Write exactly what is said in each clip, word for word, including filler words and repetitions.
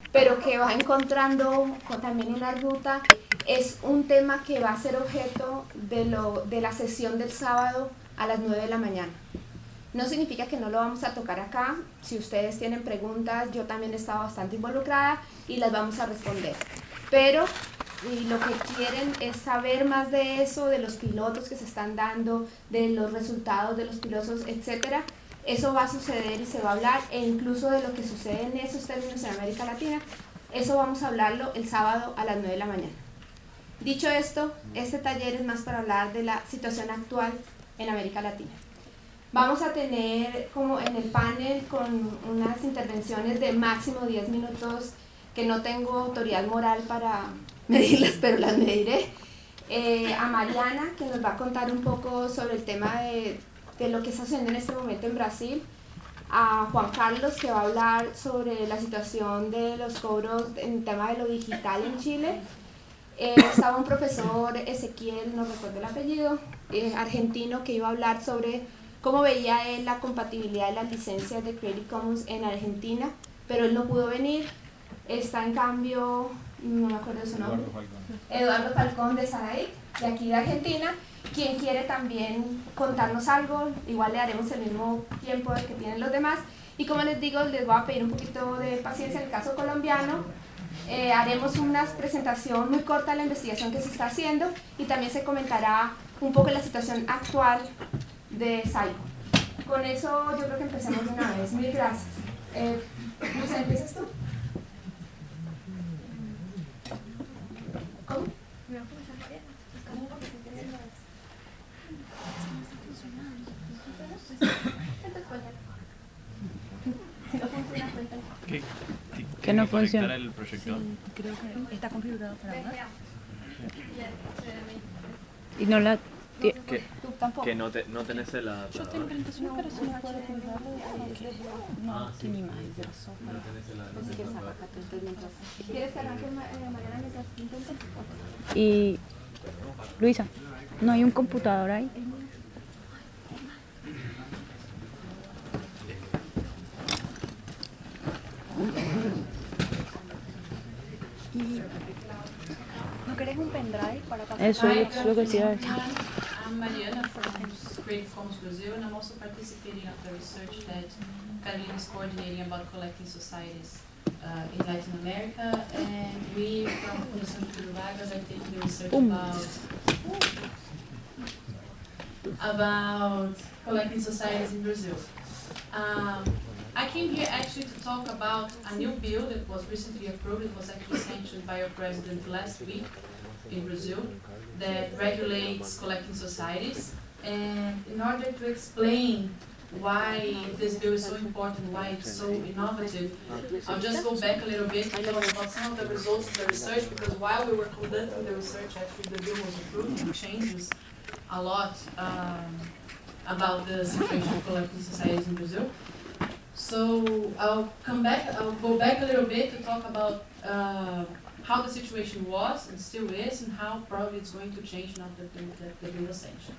pero que va encontrando con, también en la ruta, es un tema que va a ser objeto de, lo, de la sesión del sábado a las nueve de la mañana. No significa que no lo vamos a tocar acá. Si ustedes tienen preguntas, yo también he estado bastante involucrada y las vamos a responder. Pero si lo que quieren es saber más de eso, de los pilotos que se están dando, de los resultados de los pilotos, etcétera, eso va a suceder y se va a hablar, e incluso de lo que sucede en esos términos en América Latina, eso vamos a hablarlo el sábado a las nueve de la mañana. Dicho esto, este taller es más para hablar de la situación actual en América Latina. Vamos a tener como en el panel con unas intervenciones de máximo diez minutos, que no tengo autoridad moral para medirlas, pero las mediré. Eh, a Mariana, que nos va a contar un poco sobre el tema de, de lo que está sucediendo en este momento en Brasil. A Juan Carlos, que va a hablar sobre la situación de los cobros en tema de lo digital en Chile. Eh, estaba un profesor, Ezequiel, no recuerdo el apellido, eh, argentino, que iba a hablar sobre cómo veía él la compatibilidad de las licencias de Creative Commons en Argentina, pero él no pudo venir. Está en cambio, no me acuerdo de su nombre, Eduardo Falcón, Eduardo Falcón de Saraí, de aquí de Argentina, quien quiere también contarnos algo. Igual le daremos el mismo tiempo que tienen los demás. Y como les digo, les voy a pedir un poquito de paciencia en el caso colombiano. Eh, haremos una presentación muy corta de la investigación que se está haciendo y también se comentará un poco la situación actual de Saigo. Con eso yo creo que empecemos de una vez. Mil gracias. Eh, Luisa, ¿empiezas tú? ¿Cómo? ¿Qué, que no funciona el proyector? Sí, creo que está configurado para más. Y no la... Que, que no, te, no tenés el adaptador. Yo tengo presentación, pero si no puedo configurarlo, no, ah, sí, tiene sí, más. sí, sí. No tenés el adaptador. ¿Quieres que arranque mañana mientras intentes? Y... Luisa, ¿no hay un computador ahí? Y... ¿No querés un pendrive para pasar? Eso es lo que decía. I'm Mariana from Creative Commons Brazil, and I'm also participating of the research that Carolina is coordinating about collecting societies uh, in Latin America, and we from Fundação Getúlio Vargas are taking the research about about collecting societies in Brazil. Um, I came here actually to talk about a new bill that was recently approved. It was actually sanctioned by our president last week in Brazil that regulates collecting societies. And in order to explain why this bill is so important, why it's so innovative, I'll just go back a little bit to talk about some of the results of the research, because while we were conducting the research, actually the bill was approved and changes a lot um, about the situation of collecting societies in Brazil. So I'll come back, I'll go back a little bit to talk about uh, how the situation was and still is, and how probably it's going to change now that the, that the bill was sanctioned.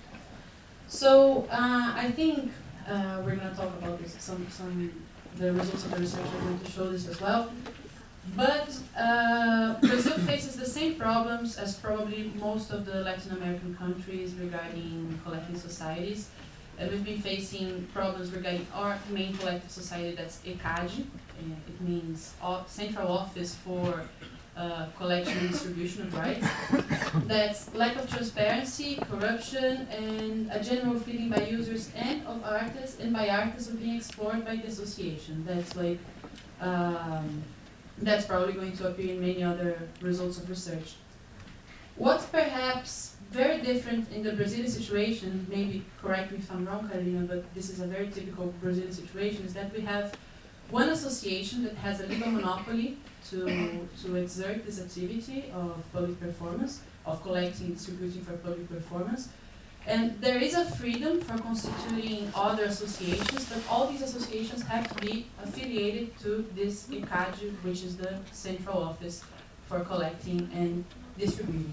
So uh, I think uh, we're going to talk about this, some, some the results of the research are going to show this as well. But uh, Brazil faces the same problems as probably most of the Latin American countries regarding collecting societies. And we've been facing problems regarding our main collective society, that's ECADE. Uh, it means Central Office for uh, Collection and Distribution of Rights. That's lack of transparency, corruption, and a general feeling by users and of artists and by artists of being explored by the association. That's like, um, that's probably going to appear in many other results of research. What's perhaps very different in the Brazilian situation, maybe correct me if I'm wrong, Carolina, but this is a very typical Brazilian situation, is that we have one association that has a legal monopoly to, to exert this activity of public performance, of collecting and distributing for public performance. And there is a freedom for constituting other associations, but all these associations have to be affiliated to this ECADE, which is the central office for collecting and distributing.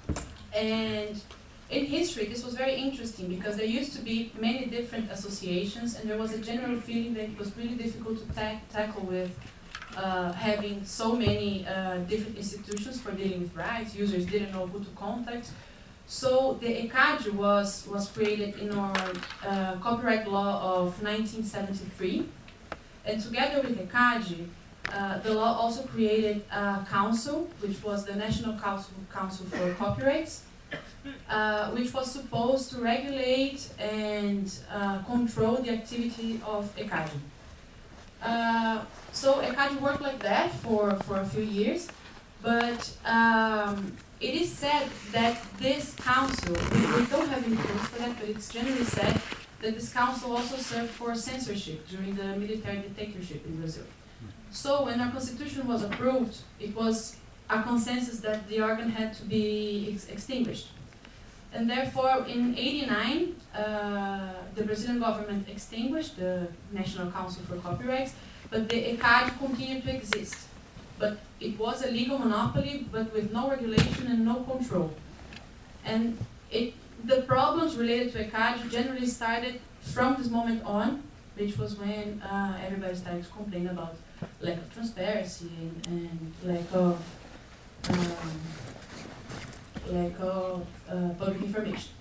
And in history, this was very interesting because there used to be many different associations, and there was a general feeling that it was really difficult to ta tackle with uh, having so many uh, different institutions for dealing with rights. Users didn't know who to contact. So the ECAD was, was created in our uh, copyright law of nineteen seventy-three. And together with ECAD, uh, the law also created a council, which was the National Council, Council for Copyrights, uh, which was supposed to regulate and uh, control the activity of ECAD. Uh, so ECAD worked like that for, for a few years, but um, it is said that this council, we, we don't have any proof for that, but it's generally said that this council also served for censorship during the military dictatorship in Brazil. So when our constitution was approved, it was a consensus that the organ had to be ex extinguished. And therefore, in eighty-nine, uh, the Brazilian government extinguished the National Council for Copyrights, but the ECAD continued to exist. But it was a legal monopoly, but with no regulation and no control. And it, the problems related to ECAD generally started from this moment on, which was when uh, everybody started to complain about lack of transparency and, and lack of um, lack of uh, public information.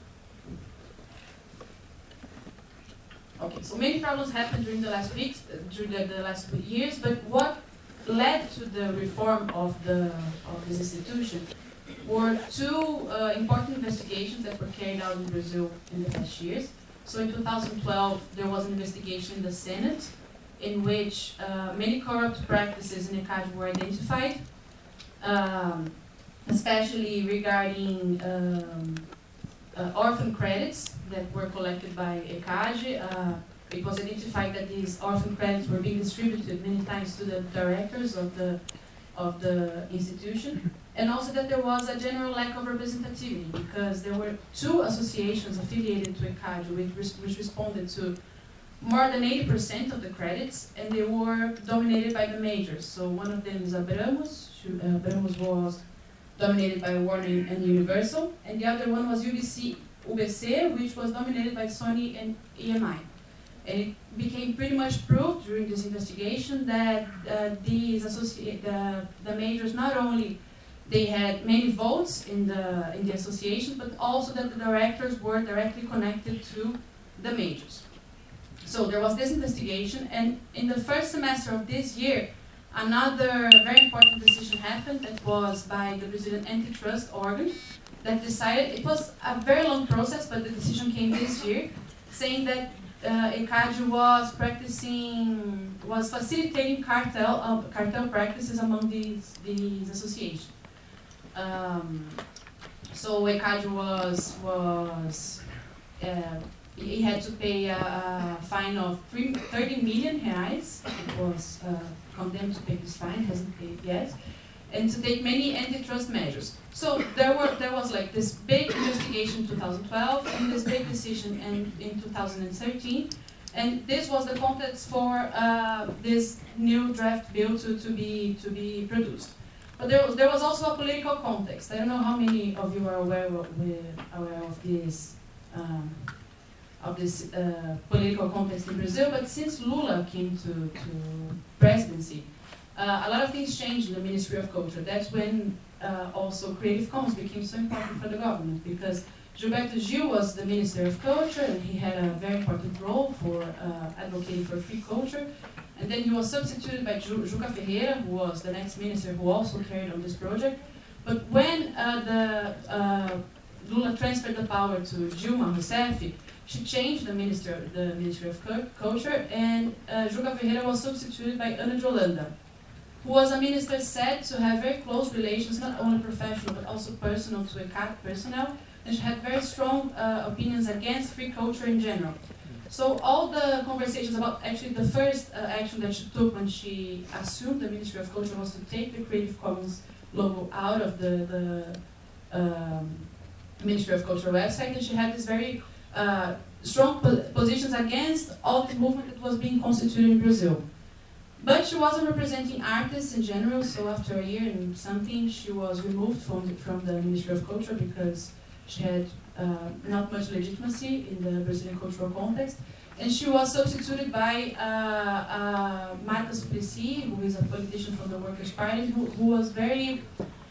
Okay, so many problems happened during the last weeks, uh, during the, the last years, but what led to the reform of the of this institution were two uh, important investigations that were carried out in Brazil in the past years. So in two thousand twelve, there was an investigation in the Senate in which uh, many corrupt practices in ECAD were identified, um, especially regarding um, uh, orphan credits that were collected by ECAD. Uh, it was identified that these orphan credits were being distributed many times to the directors of the of the institution, and also that there was a general lack of representativity because there were two associations affiliated to ECAD which, res which responded to more than eighty percent of the credits, and they were dominated by the majors. So one of them is Abramos. Uh, Abramos was dominated by Warner and Universal, and the other one was U B C, U B C, which was dominated by Sony and E M I. And it became pretty much proved during this investigation that uh, these associate the, the majors not only they had many votes in the in the association, but also that the directors were directly connected to the majors. So there was this investigation, and in the first semester of this year, another very important decision happened that was by the Brazilian antitrust organ that decided, it was a very long process, but the decision came this year, saying that uh, ECAD was practicing, was facilitating cartel, uh, cartel practices among these, these associations. Um, so ECAD was, was uh, he had to pay a, a fine of three, thirty million reais. It was uh, condemned to pay this fine, hasn't paid yet, and to take many antitrust measures. So there were there was like this big investigation in two thousand twelve and this big decision in, in two thousand thirteen, and this was the context for uh, this new draft bill to, to be to be produced. But there was, there was also a political context. I don't know how many of you are aware of, aware of this. Um, of this uh, political context in Brazil, but since Lula came to, to presidency, uh, a lot of things changed in the Ministry of Culture. That's when uh, also Creative Commons became so important for the government, because Gilberto Gil was the Minister of Culture, and he had a very important role for uh, advocating for free culture. And then he was substituted by Ju Juca Ferreira, who was the next minister who also carried on this project. But when uh, the uh, Lula transferred the power to Dilma Rousseff, she changed the minister, the Ministry of Culture, and uh, Juca Ferreira was substituted by Ana de Holanda, who was a minister said to have very close relations, not only professional but also personal to ECAD personnel, and she had very strong uh, opinions against free culture in general. So all the conversations about, actually the first uh, action that she took when she assumed the Ministry of Culture was to take the Creative Commons logo out of the, the um, Ministry of Culture website, and she had this very Uh, strong po positions against all this movement that was being constituted in Brazil. But she wasn't representing artists in general, so after a year and something, she was removed from the, from the Ministry of Culture because she had uh, not much legitimacy in the Brazilian cultural context. and she was substituted by uh, uh, Marta Suplicy, who is a politician from the Workers' Party, who, who was very,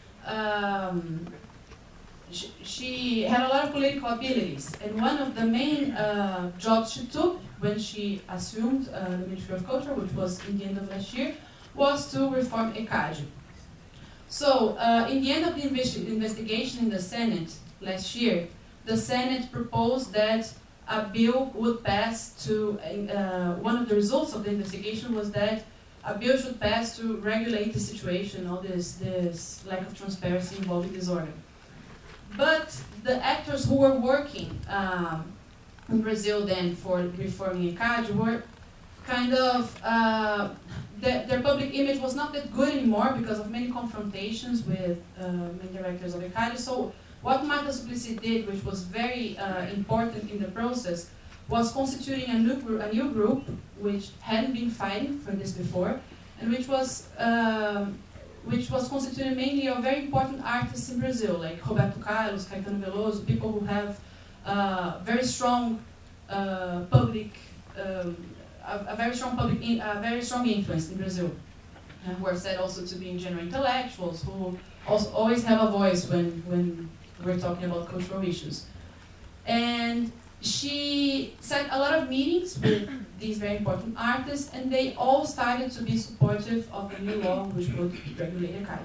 um, she, she had a lot of political abilities, and one of the main uh, jobs she took when she assumed uh, the Ministry of Culture, which was in the end of last year, was to reform ECAD. So, uh, in the end of the investi investigation in the Senate last year, the Senate proposed that a bill would pass to, uh, one of the results of the investigation was that a bill should pass to regulate the situation, all this, this lack of transparency involving this organ. But the actors who were working um, in Brazil then for reforming ECAD were kind of, uh, the, their public image was not that good anymore because of many confrontations with uh, main directors of ECAD. So what Marta Suplicy did, which was very uh, important in the process, was constituting a new, group, a new group which hadn't been fighting for this before, and which was um, which was constituted mainly of very important artists in Brazil, like Roberto Carlos, Caetano Veloso, people who have uh, very strong uh, public, um, a, a very strong public, in, a very strong influence in Brazil, and who are said also to be general intellectuals, who also always have a voice when when we're talking about cultural issues. And she set a lot of meetings with these very important artists, and they all started to be supportive of the new law which would regulate ECAD.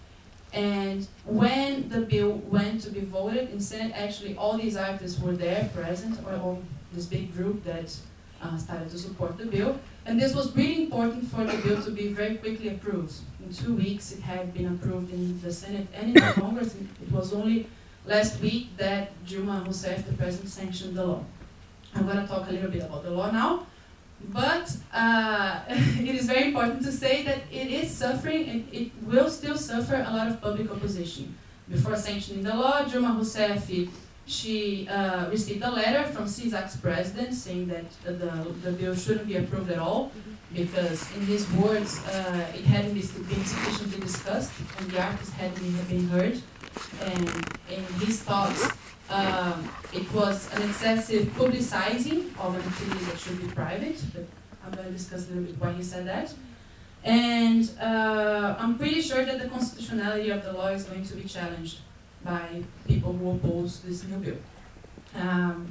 And when the bill went to be voted in Senate, actually all these artists were there present, or all this big group that uh, started to support the bill. And this was really important for the bill to be very quickly approved. In two weeks it had been approved in the Senate and in the Congress. It was only last week that Dilma Rousseff, the president, sanctioned the law. I'm going to talk a little bit about the law now, but uh, it is very important to say that it is suffering, and it will still suffer a lot of public opposition. Before sanctioning the law, Dilma Rousseff, she uh, received a letter from CISAC's president saying that uh, the, the bill shouldn't be approved at all, because in these words, uh, it hadn't been sufficiently discussed, and the artists hadn't been heard. And in his thoughts, um, it was an excessive publicizing of an activity that should be private, but I'm going to discuss a little bit why he said that. And uh, I'm pretty sure that the constitutionality of the law is going to be challenged by people who oppose this new bill. Um,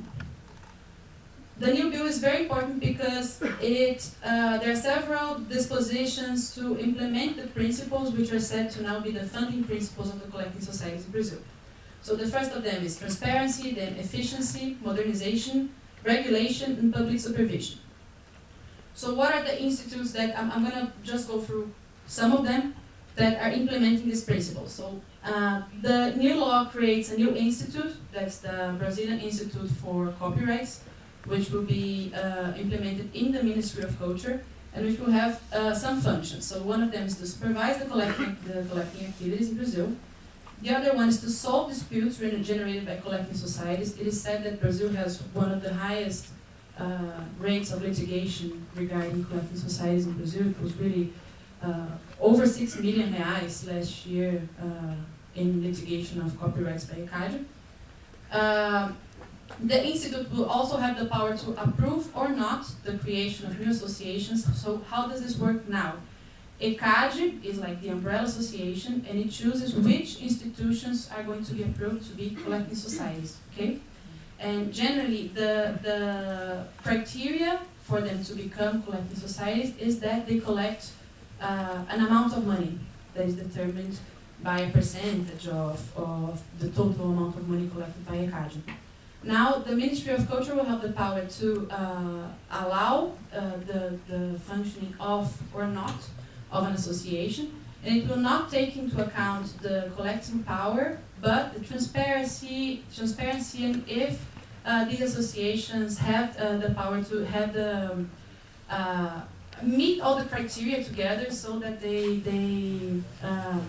The new bill is very important because it, uh, there are several dispositions to implement the principles which are said to now be the funding principles of the collecting societies in Brazil. So the first of them is transparency, then efficiency, modernization, regulation, and public supervision. So what are the institutes that, I'm, I'm going to just go through some of them that are implementing these principles. So uh, the new law creates a new institute, that's the Brazilian Institute for Copyrights, which will be uh, implemented in the Ministry of Culture, and which will have uh, some functions. So one of them is to supervise the collecting, the collecting activities in Brazil. The other one is to solve disputes generated by collecting societies. It is said that Brazil has one of the highest uh, rates of litigation regarding collecting societies in Brazil. It was really uh, over six million reais last year uh, in litigation of copyrights by ECAD. Uh, The Institute will also have the power to approve or not the creation of new associations. So how does this work now? ECAD is like the umbrella association, and it chooses which institutions are going to be approved to be collecting societies, okay? And generally, the, the criteria for them to become collecting societies is that they collect uh, an amount of money that is determined by a percentage of, of the total amount of money collected by ECAD. Now, the Ministry of Culture will have the power to uh, allow uh, the, the functioning of or not of an association, and it will not take into account the collecting power, but the transparency, transparency and if uh, these associations have uh, the power to have the um, uh, meet all the criteria together so that they, they um,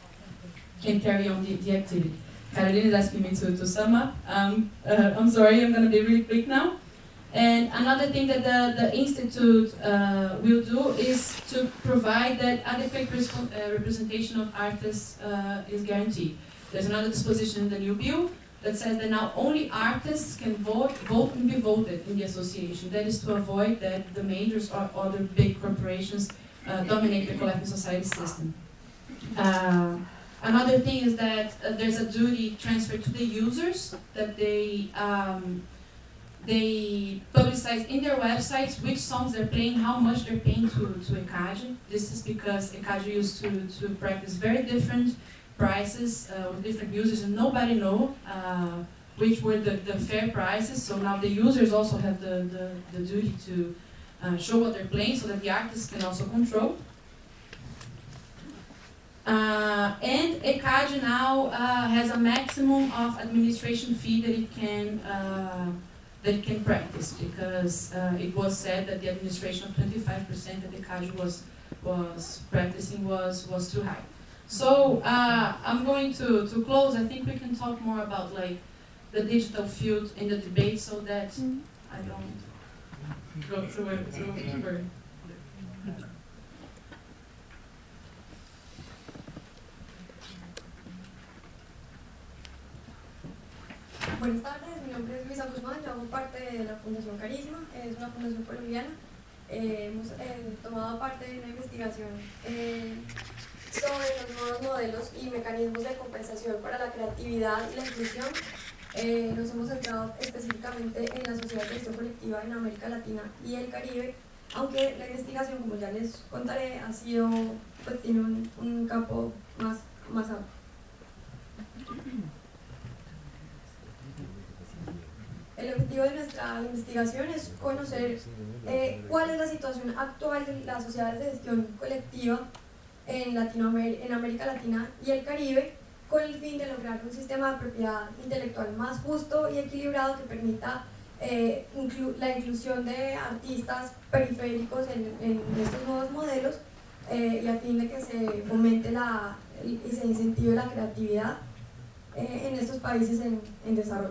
can carry on the, the activity. Caroline is asking me to, to sum up. Um, uh, I'm sorry, I'm going to be really quick now. And another thing that the, the Institute uh, will do is to provide that adequate uh, representation of artists uh, is guaranteed. There's another disposition in the new bill that says that now only artists can vote, vote and be voted in the association. That is to avoid that the majors or other big corporations uh, dominate the collecting society system. Uh, another thing is that uh, there's a duty transferred to the users, that they um, they publicize in their websites which songs they're playing, how much they're paying to, to ECADE. This is because ECADE used to, to practice very different prices uh, with different users, and nobody know uh, which were the, the fair prices. So now the users also have the, the, the duty to uh, show what they're playing so that the artists can also control. Uh, and ECADE now uh, has a maximum of administration fee that it can uh, that it can practice, because uh, it was said that the administration of twenty-five percent that ECADE was was practicing was was too high. So uh, I'm going to, to close. I think we can talk more about like the digital field in the debate, so that mm. I don't go through it through it. Buenas tardes, mi nombre es Luisa Guzmán, yo hago parte de la Fundación Carisma, es una fundación colombiana. Eh, hemos eh, tomado parte de una investigación eh, sobre los nuevos modelos y mecanismos de compensación para la creatividad y la inclusión. Eh, nos hemos centrado específicamente en la sociedad de gestión colectiva en América Latina y el Caribe, aunque la investigación, como ya les contaré, ha sido, pues tiene un, un campo más, más amplio. El objetivo de nuestra investigación es conocer eh, cuál es la situación actual de las sociedades de gestión colectiva en, Latinoamérica, en América Latina y el Caribe, con el fin de lograr un sistema de propiedad intelectual más justo y equilibrado que permita eh, inclu la inclusión de artistas periféricos en, en estos nuevos modelos eh, y a fin de que se fomente la, y se incentive la creatividad eh, en estos países en, en desarrollo.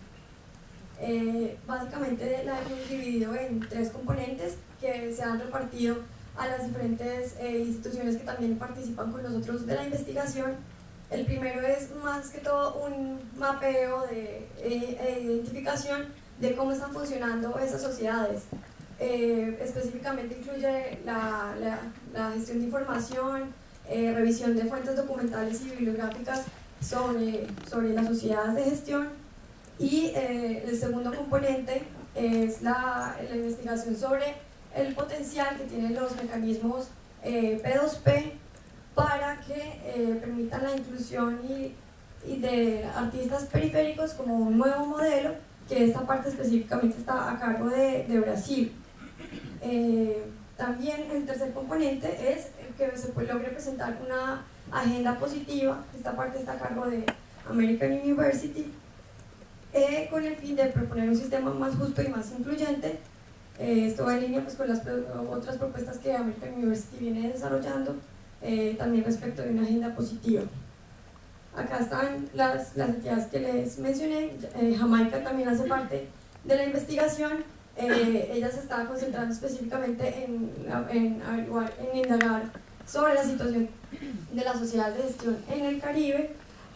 Eh, básicamente la hemos dividido en tres componentes que se han repartido a las diferentes eh, instituciones que también participan con nosotros de la investigación. El primero es más que todo un mapeo de eh, identificación de cómo están funcionando esas sociedades. Eh, específicamente incluye la, la, la gestión de información, eh, revisión de fuentes documentales y bibliográficas sobre, sobre las sociedades de gestión. Y eh, el segundo componente es la, la investigación sobre el potencial que tienen los mecanismos eh, P dos P para que eh, permitan la inclusión y, y de artistas periféricos como un nuevo modelo, que esta parte específicamente está a cargo de, de Brasil. Eh, también el tercer componente es que se logre presentar una agenda positiva. Esta parte está a cargo de American University, Eh, con el fin de proponer un sistema más justo y más incluyente. Eh, esto va en línea pues, con las otras propuestas que American University viene desarrollando, eh, también respecto de una agenda positiva. Acá están las, las entidades que les mencioné. eh, Jamaica también hace parte de la investigación. Eh, ella se está concentrando específicamente en, en, averiguar, en indagar sobre la situación de la sociedad de gestión en el Caribe.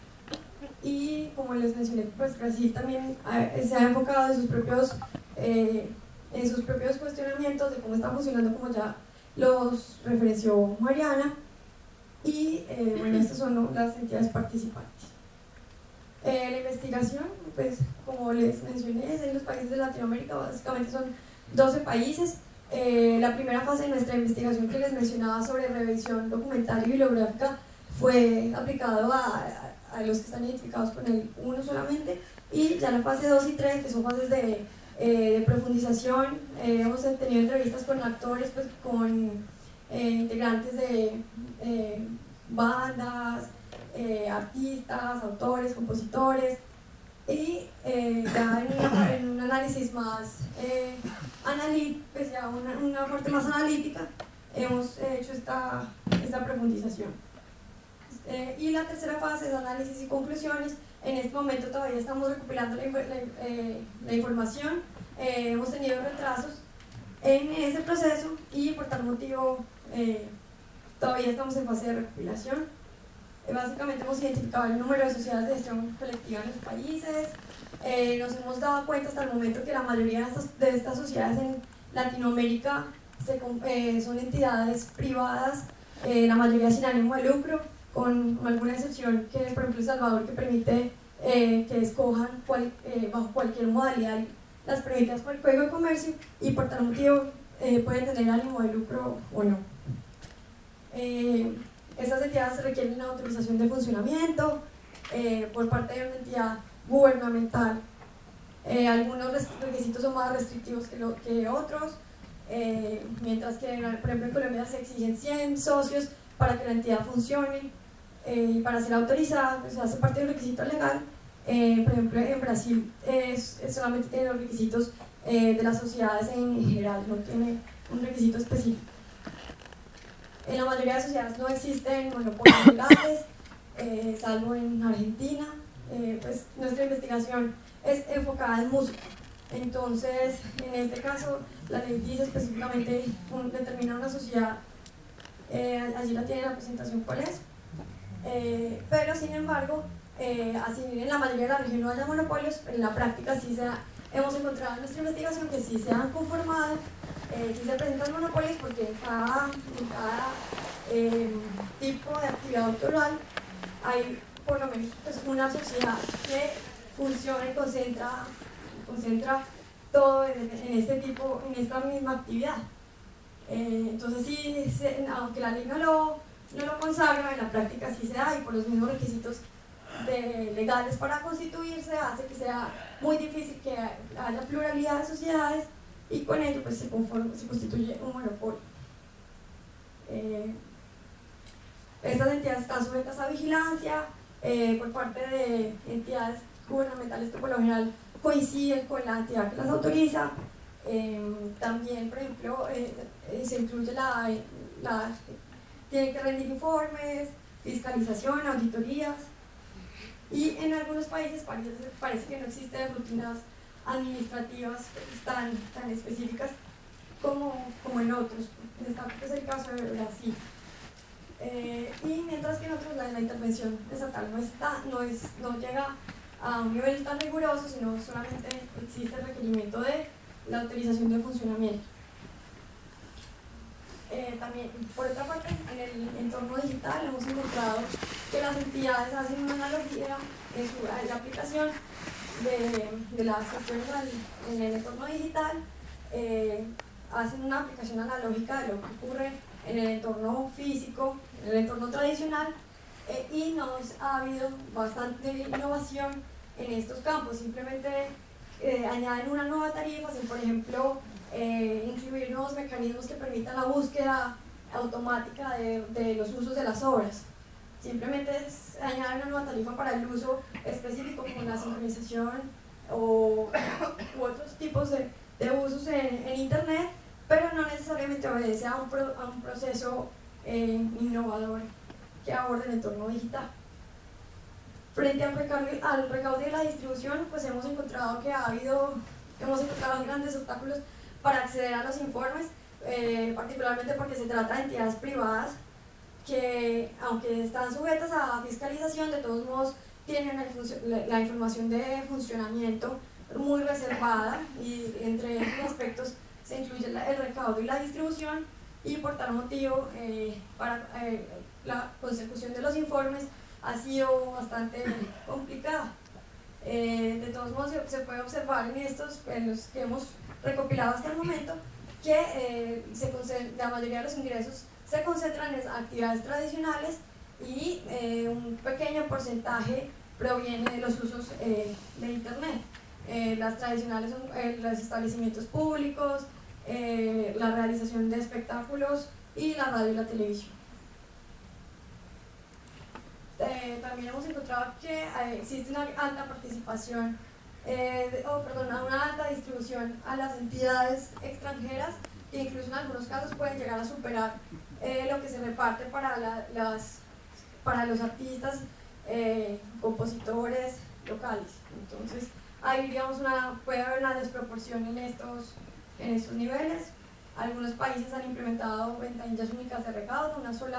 Y como les mencioné, pues Brasil también eh, se ha enfocado en sus propios eh, en sus propios cuestionamientos de cómo está funcionando, como ya los referenció Mariana. Y eh, bueno, estas son las entidades participantes. Eh, la investigación, pues como les mencioné, es en los países de Latinoamérica. Básicamente son doce países. Eh, la primera fase de nuestra investigación que les mencionaba sobre revisión documental y bibliográfica fue aplicado a, a, a los que están identificados con el uno solamente, y ya la fase dos y tres, que son fases de, eh, de profundización. Eh, hemos tenido entrevistas con actores, pues, con eh, integrantes de eh, bandas, eh, artistas, autores, compositores, y eh, ya en, una, en un análisis más eh, analítico, pues ya una, una parte más analítica, hemos hecho esta, esta profundización. Eh, y la tercera fase es análisis y conclusiones. En este momento todavía estamos recopilando la, la, eh, la información. Eh, hemos tenido retrasos en ese proceso y por tal motivo eh, todavía estamos en fase de recopilación. Eh, básicamente hemos identificado el número de sociedades de gestión colectiva en los países. Eh, nos hemos dado cuenta hasta el momento que la mayoría de estas, de estas sociedades en Latinoamérica se, eh, son entidades privadas, eh, la mayoría sin ánimo de lucro, con alguna excepción que, por ejemplo, El Salvador, que permite eh, que escojan cual, eh, bajo cualquier modalidad las permitidas por el Código de Comercio, y por tal motivo eh, pueden tener ánimo de lucro o no. Eh, estas entidades requieren una autorización de funcionamiento eh, por parte de una entidad gubernamental. Eh, algunos requisitos son más restrictivos que, lo, que otros, eh, mientras que, por ejemplo, en Colombia se exigen cien socios para que la entidad funcione, eh, y para ser autorizada pues, hace parte de un requisito legal. Eh, por ejemplo, en Brasil es, es solamente tiene los requisitos eh, de las sociedades en general, no tiene un requisito específico. En la mayoría de sociedades no existen monopolios legales, eh, salvo en Argentina. Eh, pues nuestra investigación es enfocada en música. Entonces, en este caso, la ley dice específicamente un, determina una sociedad, eh, allí la tiene la presentación cuál es, eh, pero sin embargo, eh, así en la mayoría de la región no haya monopolios, en la práctica sí se ha, hemos encontrado en nuestra investigación que sí se han conformado, eh, sí se presentan monopolios, porque en cada, en cada eh, tipo de actividad autoral hay por lo menos pues, una sociedad que funciona y concentra, concentra todo en, en este tipo, en esta misma actividad. Eh, entonces sí, se, aunque la ley no lo, no lo consagra, en la práctica sí se da, y por los mismos requisitos de, legales para constituirse hace que sea muy difícil que haya pluralidad de sociedades, y con ello pues se, conforma, se constituye un monopolio. Eh, estas entidades están sujetas a vigilancia eh, por parte de entidades gubernamentales que por lo general coinciden con la entidad que las autoriza. Eh, también, por ejemplo, eh, eh, se incluye la, la tienen que rendir informes, fiscalización, auditorías, y en algunos países parece, parece que no existen rutinas administrativas tan, tan específicas como, como en otros. En este caso es el caso de Brasil. Eh, y mientras que en otros la, la intervención estatal no, está, no, es, no llega a un nivel tan riguroso, sino solamente existe el requerimiento de la autorización de funcionamiento. Eh, también, por otra parte, en el entorno digital hemos encontrado que las entidades hacen una analogía en, su, en la aplicación de, de las cuestiones en el entorno digital, eh, hacen una aplicación analógica de lo que ocurre en el entorno físico, en el entorno tradicional, eh, y nos ha habido bastante innovación en estos campos. Simplemente eh, añaden una nueva tarifa, sin, por ejemplo, eh, incluir nuevos mecanismos que permitan la búsqueda automática de, de los usos de las obras. Simplemente es añadir una nueva tarifa para el uso específico, como la sincronización o u otros tipos de, de usos en, en Internet, pero no necesariamente obedece a un, pro, a un proceso eh, innovador que aborde el entorno digital. Frente al recaude, al recaude de la distribución, pues hemos encontrado que ha habido, hemos encontrado grandes obstáculos para acceder a los informes, eh, particularmente porque se trata de entidades privadas que, aunque están sujetas a fiscalización, de todos modos tienen el, la, la información de funcionamiento muy reservada, y entre estos aspectos se incluye la, el recaudo y la distribución, y por tal motivo eh, para eh, la consecución de los informes ha sido bastante complicada. Eh, de todos modos se, se puede observar en estos, en los que hemos recopilado hasta el momento, que eh, se la mayoría de los ingresos se concentran en actividades tradicionales, y eh, un pequeño porcentaje proviene de los usos eh, de Internet. Eh, las tradicionales son eh, los establecimientos públicos, eh, la realización de espectáculos y la radio y la televisión. Eh, también hemos encontrado que eh, existe una alta participación, eh, de, oh, perdón, una alta distribución a las entidades extranjeras, que incluso en algunos casos pueden llegar a superar eh, lo que se reparte para, la, las, para los artistas, eh, compositores locales. Entonces, ahí digamos una, puede haber una desproporción en estos, en estos niveles. Algunos países han implementado ventanillas únicas de recaudo, una sola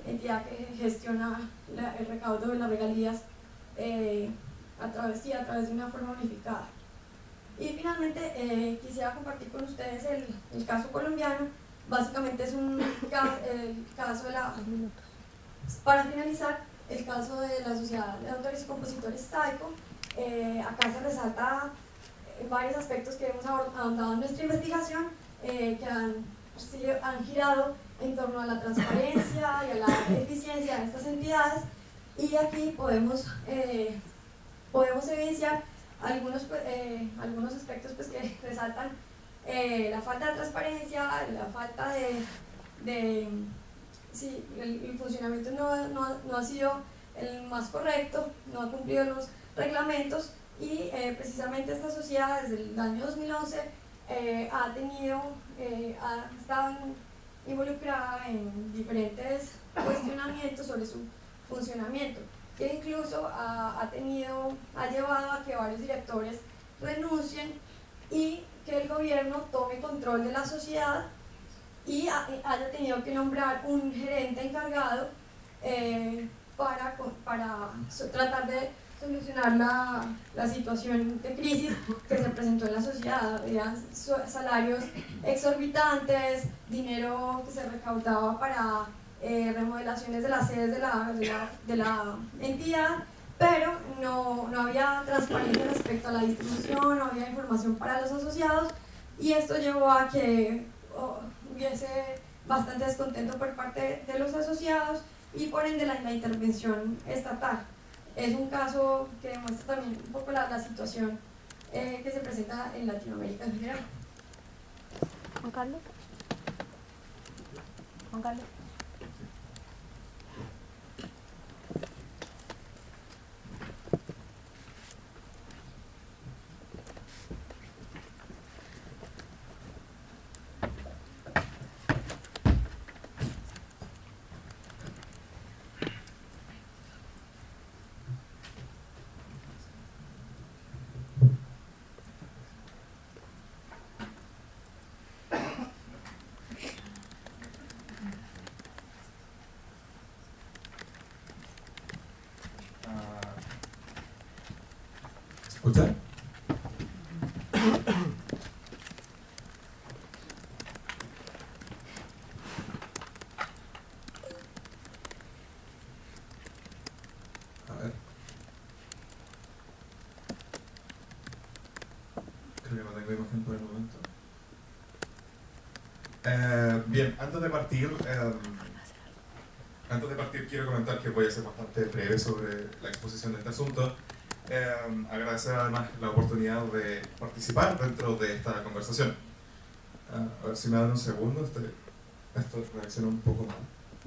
entidad que gestiona la, el recaudo de las regalías eh, a, través, sí, a través de una forma unificada. Y finalmente eh, quisiera compartir con ustedes el, el caso colombiano. Básicamente es un ca el caso de la... Para finalizar, el caso de la Sociedad de Autores y Compositores Taico. Eh, acá se resalta varios aspectos que hemos ahondado en nuestra investigación, eh, que han, sí, han girado en torno a la transparencia y a la eficiencia de estas entidades, y aquí podemos, eh, podemos evidenciar algunos, eh, algunos aspectos pues, que resaltan eh, la falta de transparencia, la falta de... de sí, el, el funcionamiento no, no, no ha sido el más correcto, no ha cumplido los reglamentos, y eh, precisamente esta sociedad desde el año dos mil once eh, ha tenido, eh, ha estado involucrada en diferentes cuestionamientos sobre su funcionamiento, que incluso ha, ha tenido, ha llevado a que varios directores renuncien y que el gobierno tome control de la sociedad y ha, haya tenido que nombrar un gerente encargado eh, para, para so, tratar de solucionar la, la situación de crisis que se presentó en la sociedad. Había salarios exorbitantes, dinero que se recaudaba para eh, remodelaciones de las sedes de la, de la, de la entidad, pero no, no había transparencia respecto a la distribución, no había información para los asociados, y esto llevó a que oh, hubiese bastante descontento por parte de los asociados y por ende la, la intervención estatal. Es un caso que demuestra también un poco la, la situación eh, que se presenta en Latinoamérica en general. Juan Carlos. Juan Carlos. ¿Escuchan? A ver. Creo que no tengo imagen por el momento. Eh, bien, antes de partir, eh, antes de partir quiero comentar que voy a ser bastante breve sobre la exposición de este asunto. Eh, agradecer además la oportunidad de participar dentro de esta conversación. Uh, a ver si me dan un segundo, este, esto reacciona un poco mal.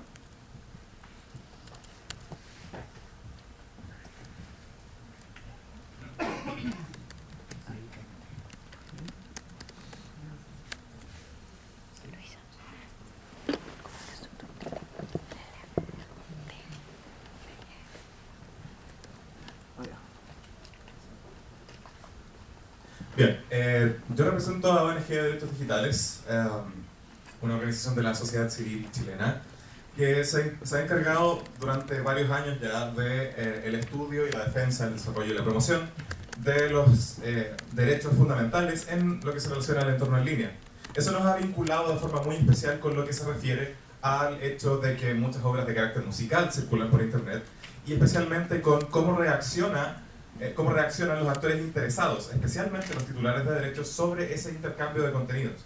Bien, eh, yo represento a O N G de Derechos Digitales, eh, una organización de la sociedad civil chilena que se, se ha encargado durante varios años ya de eh, el estudio y la defensa, el desarrollo y la promoción de los eh, derechos fundamentales en lo que se relaciona al entorno en línea. Eso nos ha vinculado de forma muy especial con lo que se refiere al hecho de que muchas obras de carácter musical circulan por internet, y especialmente con cómo reacciona Eh, cómo reaccionan los actores interesados, especialmente los titulares de derechos, sobre ese intercambio de contenidos.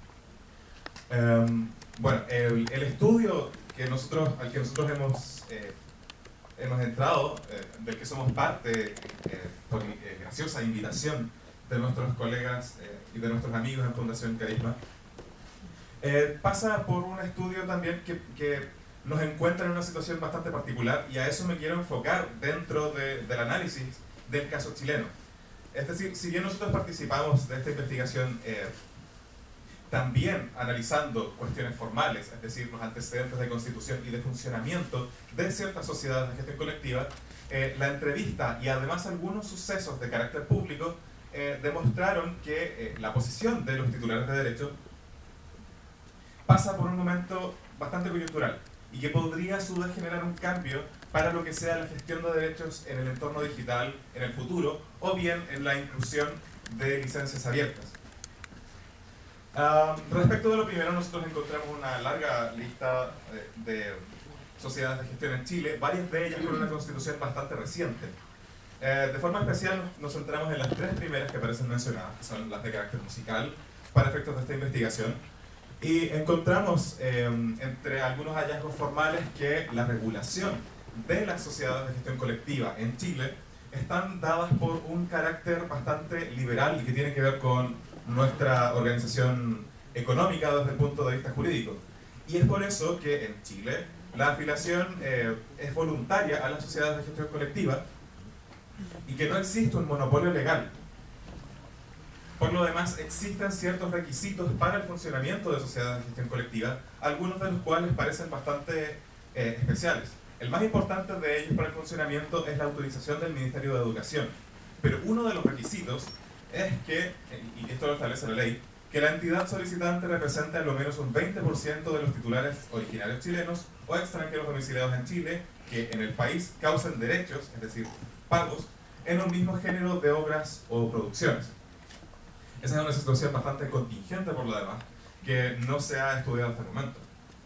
Um, bueno, el, el estudio que nosotros, al que nosotros hemos, eh, hemos entrado, eh, del que somos parte, eh, por eh, graciosa invitación de nuestros colegas eh, y de nuestros amigos en Fundación Carisma, eh, pasa por un estudio también que, que nos encuentra en una situación bastante particular, y a eso me quiero enfocar dentro de, del análisis del caso chileno. Es decir, si bien nosotros participamos de esta investigación eh, también analizando cuestiones formales, es decir, los antecedentes de constitución y de funcionamiento de ciertas sociedades de gestión colectiva, eh, la entrevista y además algunos sucesos de carácter público eh, demostraron que eh, la posición de los titulares de derecho pasa por un momento bastante coyuntural. y que podría a su vez generar un cambio para lo que sea la gestión de derechos en el entorno digital en el futuro, o bien en la inclusión de licencias abiertas. Uh, respecto de lo primero, nosotros encontramos una larga lista de, de sociedades de gestión en Chile, varias de ellas con una constitución bastante reciente. Eh, de forma especial nos centramos en las tres primeras que aparecen mencionadas, que son las de carácter musical, para efectos de esta investigación, y encontramos eh, entre algunos hallazgos formales que la regulación de las sociedades de gestión colectiva en Chile están dadas por un carácter bastante liberal y que tiene que ver con nuestra organización económica desde el punto de vista jurídico. Y es por eso que en Chile la afiliación eh, es voluntaria a las sociedades de gestión colectiva y que no existe un monopolio legal. Por lo demás, existen ciertos requisitos para el funcionamiento de sociedades de gestión colectiva, algunos de los cuales parecen bastante eh, especiales. El más importante de ellos para el funcionamiento es la autorización del Ministerio de Educación. Pero uno de los requisitos es que, y esto lo establece la ley, que la entidad solicitante represente al menos un veinte por ciento de los titulares originarios chilenos o extranjeros domiciliados en Chile que en el país causen derechos, es decir, pagos, en un mismo género de obras o producciones. Esa es una situación bastante contingente por lo demás, que no se ha estudiado hasta el momento.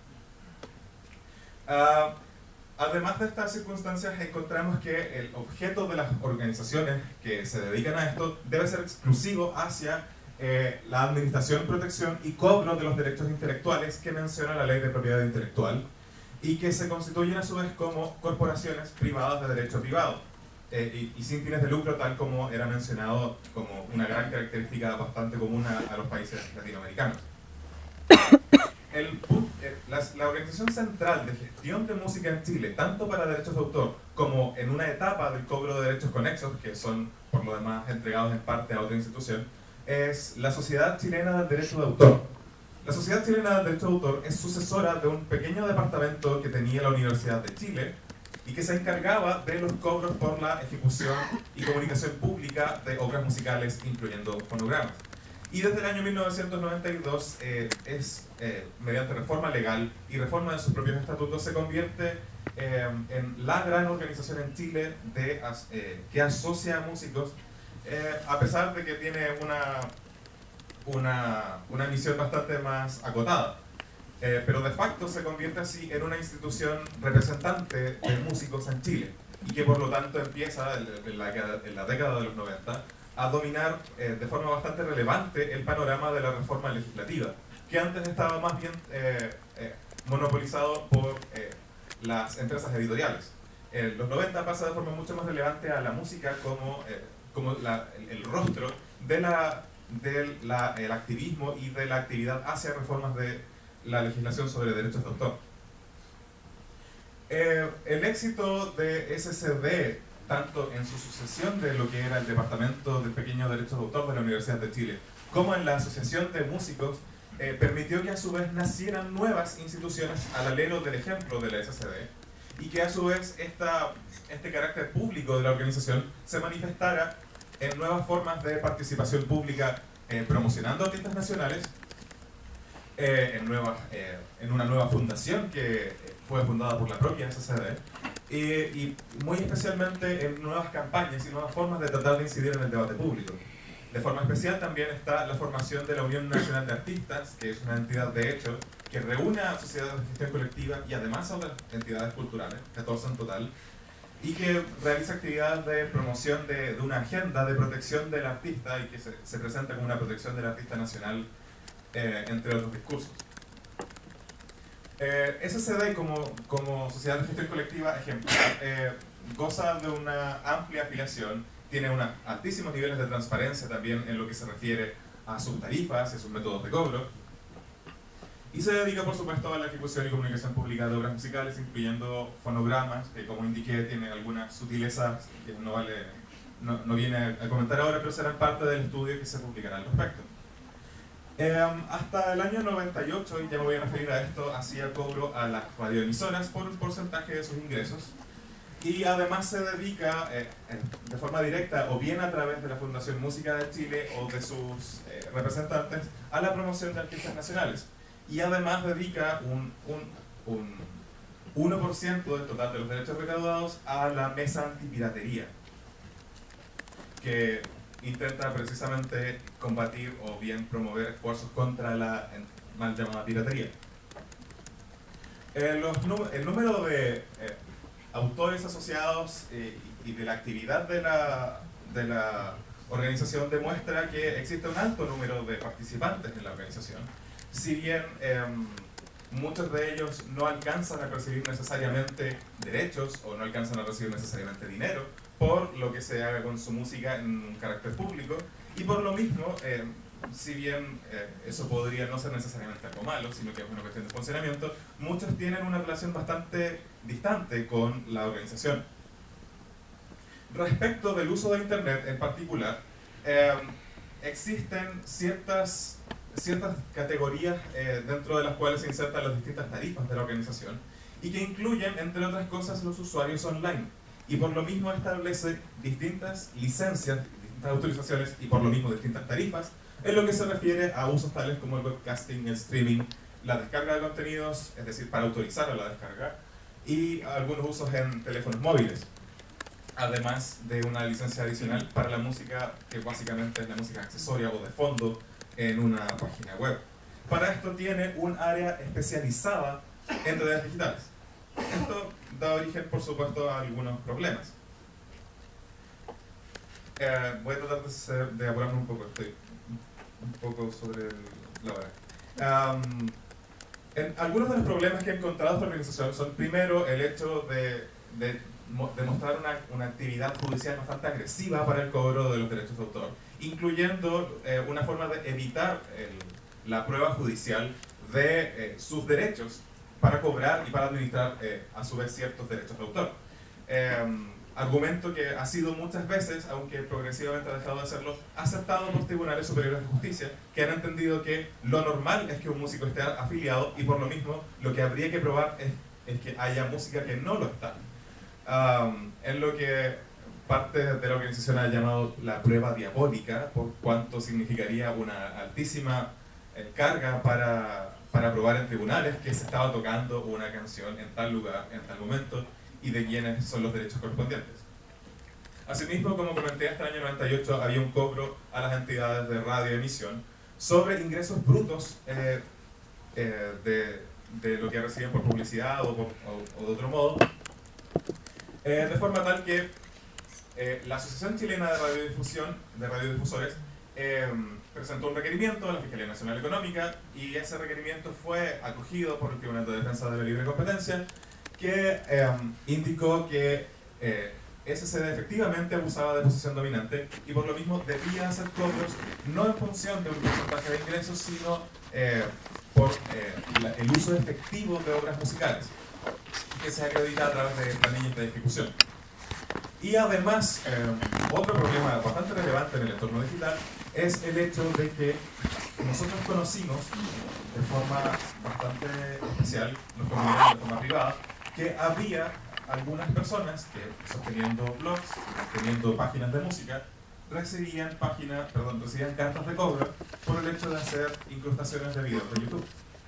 Uh, además de estas circunstancias, encontramos que el objeto de las organizaciones que se dedican a esto debe ser exclusivo hacia eh, la administración, protección y cobro de los derechos intelectuales que menciona la Ley de Propiedad Intelectual y que se constituyen a su vez como corporaciones privadas de derecho privado. Eh, y, y sin fines de lucro, tal como era mencionado como una gran característica bastante común a, a los países latinoamericanos. El, eh, la, la organización central de gestión de música en Chile, tanto para derechos de autor como en una etapa del cobro de derechos conexos, que son por lo demás entregados en parte a otra institución, es la Sociedad Chilena del Derecho de Autor. La Sociedad Chilena del Derecho de Autor es sucesora de un pequeño departamento que tenía la Universidad de Chile, y que se encargaba de los cobros por la ejecución y comunicación pública de obras musicales, incluyendo fonogramas. Y desde el año mil novecientos noventa y dos, eh, es, eh, mediante reforma legal y reforma de sus propios estatutos, se convierte eh, en la gran organización en Chile de, eh, que asocia a músicos, eh, a pesar de que tiene una, una, una misión bastante más acotada. Eh, pero de facto se convierte así en una institución representante de músicos en Chile y que por lo tanto empieza en la, en la década de los noventa a dominar eh, de forma bastante relevante el panorama de la reforma legislativa, que antes estaba más bien eh, eh, monopolizado por eh, las empresas editoriales. En los noventa pasa de forma mucho más relevante a la música como, eh, como la, el, el rostro de la, del la, el activismo y de la actividad hacia reformas de la legislación sobre derechos de autor. Eh, el éxito de S C D, tanto en su sucesión de lo que era el Departamento de Pequeños Derechos de Autor de la Universidad de Chile, como en la Asociación de Músicos, eh, permitió que a su vez nacieran nuevas instituciones al alero del ejemplo de la S C D, y que a su vez esta, este carácter público de la organización se manifestara en nuevas formas de participación pública, eh, promocionando artistas nacionales, Eh, en, nueva, eh, en una nueva fundación que fue fundada por la propia S C D eh, y muy especialmente en nuevas campañas y nuevas formas de tratar de incidir en el debate público. De forma especial también está la formación de la Unión Nacional de Artistas, que es una entidad de hecho que reúne a sociedades de gestión colectiva y además a otras entidades culturales, catorce en total, y que realiza actividades de promoción de, de una agenda de protección del artista y que se, se presenta como una protección del artista nacional, Eh, entre otros discursos. Eh, S C D como, como sociedad de gestión colectiva ejemplar eh, goza de una amplia afiliación, tiene unos altísimos niveles de transparencia también en lo que se refiere a sus tarifas y a sus métodos de cobro, y se dedica por supuesto a la ejecución y comunicación pública de obras musicales, incluyendo fonogramas, que como indiqué tiene algunas sutilezas que no, vale, no, no viene a comentar ahora, pero serán parte del estudio que se publicará al respecto. Eh, hasta el año noventa y ocho, y ya me voy a referir a esto, hacía cobro a las radioemisoras por un porcentaje de sus ingresos, y además se dedica eh, de forma directa o bien a través de la Fundación Música de Chile o de sus eh, representantes a la promoción de artistas nacionales, y además dedica un, un, un uno por ciento del total de los derechos recaudados a la mesa antipiratería, que intenta precisamente combatir o bien promover esfuerzos contra la mal llamada piratería. Eh, los, el número de eh, autores asociados eh, y de la actividad de la, de la organización demuestra que existe un alto número de participantes en la organización. Si bien eh, muchos de ellos no alcanzan a recibir necesariamente derechos o no alcanzan a recibir necesariamente dinero por lo que se haga con su música en un carácter público, y por lo mismo, eh, si bien eh, eso podría no ser necesariamente algo malo, sino que es una cuestión de funcionamiento, muchos tienen una relación bastante distante con la organización. Respecto del uso de Internet en particular, eh, existen ciertas, ciertas categorías eh, dentro de las cuales se insertan las distintas tarifas de la organización y que incluyen, entre otras cosas, los usuarios online. Y por lo mismo establece distintas licencias, distintas autorizaciones y por lo mismo distintas tarifas en lo que se refiere a usos tales como el webcasting, el streaming, la descarga de contenidos, es decir, para autorizar a la descarga, y algunos usos en teléfonos móviles. Además de una licencia adicional para la música, que básicamente es la música accesoria o de fondo en una página web. Para esto tiene un área especializada en redes digitales. Esto da origen, por supuesto, a algunos problemas. Eh, voy a tratar de, ser, de apurarme un poco, estoy un poco sobre el, la hora. Um, en, algunos de los problemas que he encontrado esta organización son, primero, el hecho de, de demostrar una, una actividad judicial bastante agresiva para el cobro de los derechos de autor, incluyendo eh, una forma de evitar el, la prueba judicial de eh, sus derechos para cobrar y para administrar eh, a su vez ciertos derechos de autor. Eh, argumento que ha sido muchas veces, aunque progresivamente ha dejado de hacerlo, aceptado por tribunales superiores de justicia, que han entendido que lo normal es que un músico esté afiliado y por lo mismo lo que habría que probar es, es que haya música que no lo está. Um, en lo que parte de la organización ha llamado la prueba diabólica, por cuanto significaría una altísima eh, carga para, para probar en tribunales que se estaba tocando una canción en tal lugar, en tal momento, y de quiénes son los derechos correspondientes. Asimismo, como comenté, hasta el año noventa y ocho había un cobro a las entidades de radioemisión sobre ingresos brutos eh, eh, de, de lo que recibían por publicidad o, por, o, o de otro modo, eh, de forma tal que eh, la Asociación Chilena de Radiodifusión, de Radiodifusores, eh, presentó un requerimiento a la Fiscalía Nacional Económica y ese requerimiento fue acogido por el Tribunal de Defensa de la Libre Competencia, que eh, indicó que eh, S C D efectivamente abusaba de posición dominante y por lo mismo debía hacer cobros no en función de un porcentaje de ingresos, sino eh, por eh, la, el uso efectivo de obras musicales, que se acredita a través de planillas de ejecución. Y además, eh, otro problema bastante relevante en el entorno digital es el hecho de que nosotros conocimos de forma bastante especial, nos comunicamos de forma privada, que había algunas personas que, sosteniendo blogs, sosteniendo páginas de música, recibían páginas, perdón, recibían cartas de cobro por el hecho de hacer incrustaciones de videos de YouTube.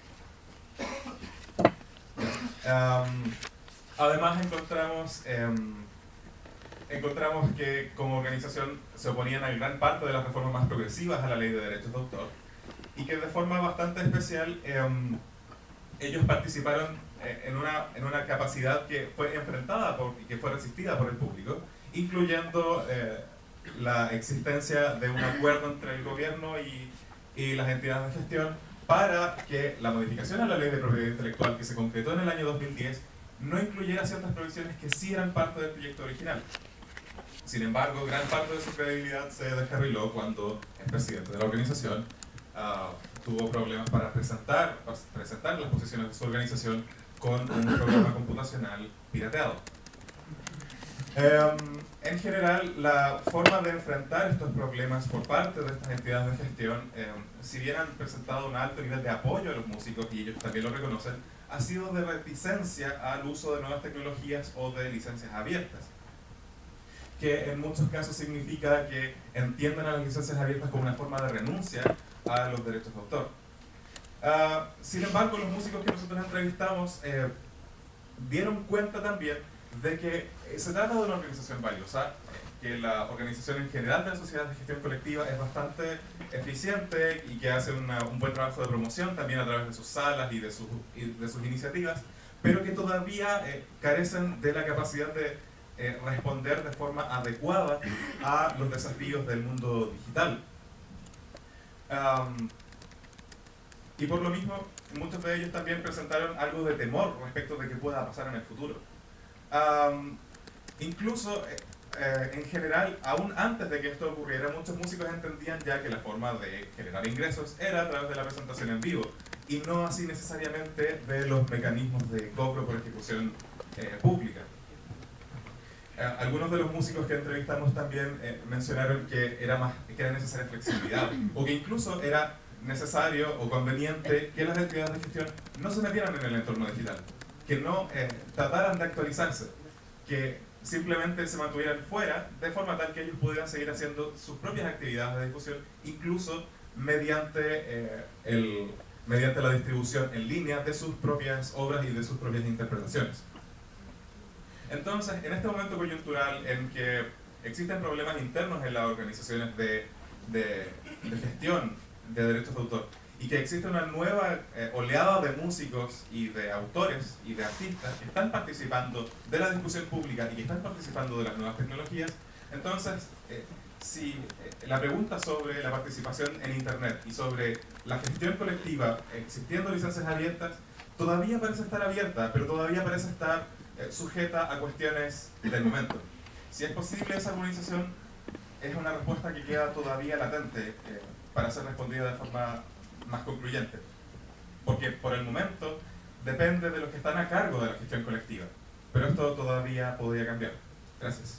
Um, además encontramos, um, encontramos que como organización se oponían a gran parte de las reformas más progresivas a la ley de derechos de autor y que de forma bastante especial um, ellos participaron en una, en una capacidad que fue enfrentada por, y que fue resistida por el público, incluyendo eh, la existencia de un acuerdo entre el gobierno y, y las entidades de gestión para que la modificación a la ley de propiedad intelectual que se concretó en el año dos mil diez no incluyera ciertas provisiones que sí eran parte del proyecto original. Sin embargo, gran parte de su credibilidad se descarriló cuando el presidente de la organización uh, tuvo problemas para presentar, para presentar las posiciones de su organización con un programa computacional pirateado. Eh, en general, la forma de enfrentar estos problemas por parte de estas entidades de gestión, eh, si bien han presentado un alto nivel de apoyo a los músicos, y ellos también lo reconocen, ha sido de reticencia al uso de nuevas tecnologías o de licencias abiertas, que en muchos casos significa que entienden a las licencias abiertas como una forma de renuncia a los derechos de autor. Uh, sin embargo, los músicos que nosotros entrevistamos eh, dieron cuenta también de que se trata de una organización valiosa, que la organización en general de la sociedad de gestión colectiva es bastante eficiente y que hace una, un buen trabajo de promoción también a través de sus salas y de, su, y de sus iniciativas, pero que todavía eh, carecen de la capacidad de eh, responder de forma adecuada a los desafíos del mundo digital. Um, y por lo mismo, muchos de ellos también presentaron algo de temor respecto de qué pueda pasar en el futuro. Um, incluso, eh, eh, en general, aún antes de que esto ocurriera, muchos músicos entendían ya que la forma de generar ingresos era a través de la presentación en vivo, y no así necesariamente de los mecanismos de cobro por ejecución eh, pública. Eh, algunos de los músicos que entrevistamos también eh, mencionaron que era, más, que era necesaria flexibilidad, o que incluso era necesario o conveniente que las entidades de gestión no se metieran en el entorno digital, que no eh, trataran de actualizarse, que simplemente se mantuvieran fuera, de forma tal que ellos pudieran seguir haciendo sus propias actividades de difusión, incluso mediante, eh, el, mediante la distribución en línea de sus propias obras y de sus propias interpretaciones. Entonces, en este momento coyuntural en que existen problemas internos en las organizaciones de, de, de gestión de derechos de autor, y que existe una nueva eh, oleada de músicos y de autores y de artistas que están participando de la discusión pública y que están participando de las nuevas tecnologías, entonces, eh, si eh, la pregunta sobre la participación en Internet y sobre la gestión colectiva, existiendo licencias abiertas, todavía parece estar abierta, pero todavía parece estar eh, sujeta a cuestiones del momento. Si es posible esa armonización, es una respuesta que queda todavía latente eh, para ser respondida de forma más concluyente, porque por el momento depende de los que están a cargo de la gestión colectiva, pero esto todavía podría cambiar. Gracias.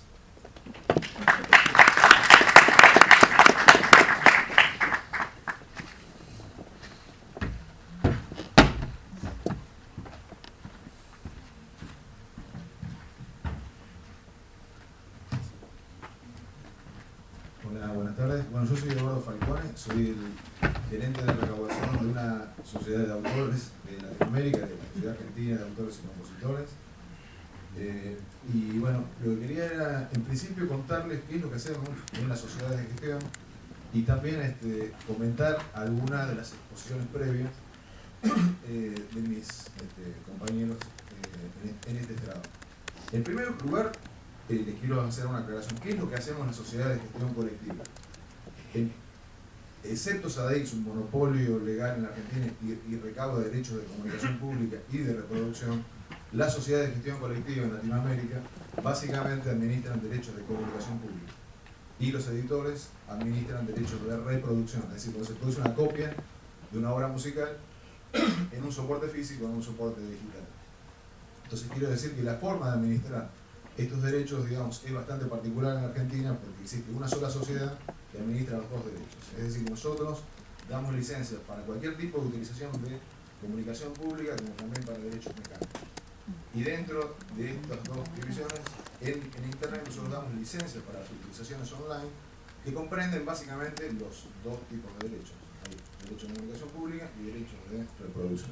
Hola, buenas tardes. Bueno, yo soy Eduardo Falcone, soy el gerente de recaudación de una sociedad de autores de Latinoamérica, de la Sociedad Argentina de Autores y Compositores. Eh, y bueno, lo que quería era, en principio, contarles qué es lo que hacemos en las sociedades de gestión y también este, comentar algunas de las exposiciones previas eh, de mis este, compañeros eh, en, en este estrado. En primer lugar, eh, les quiero hacer una aclaración. ¿Qué es lo que hacemos en las sociedades de gestión colectiva? En, excepto SADEX, un monopolio legal en la Argentina y, y recauda derechos de comunicación pública y de reproducción, las sociedades de gestión colectiva en Latinoamérica básicamente administran derechos de comunicación pública y los editores administran derechos de reproducción, es decir, cuando se produce una copia de una obra musical en un soporte físico o en un soporte digital. Entonces quiero decir que la forma de administrar estos derechos, digamos, es bastante particular en Argentina porque existe una sola sociedad que administra los dos derechos. Es decir, nosotros damos licencias para cualquier tipo de utilización de comunicación pública como también para derechos mecánicos. Y dentro de estas dos divisiones, en, en Internet nosotros damos licencias para las utilizaciones online que comprenden básicamente los dos tipos de derechos. Hay derecho de comunicación pública y derecho de reproducción.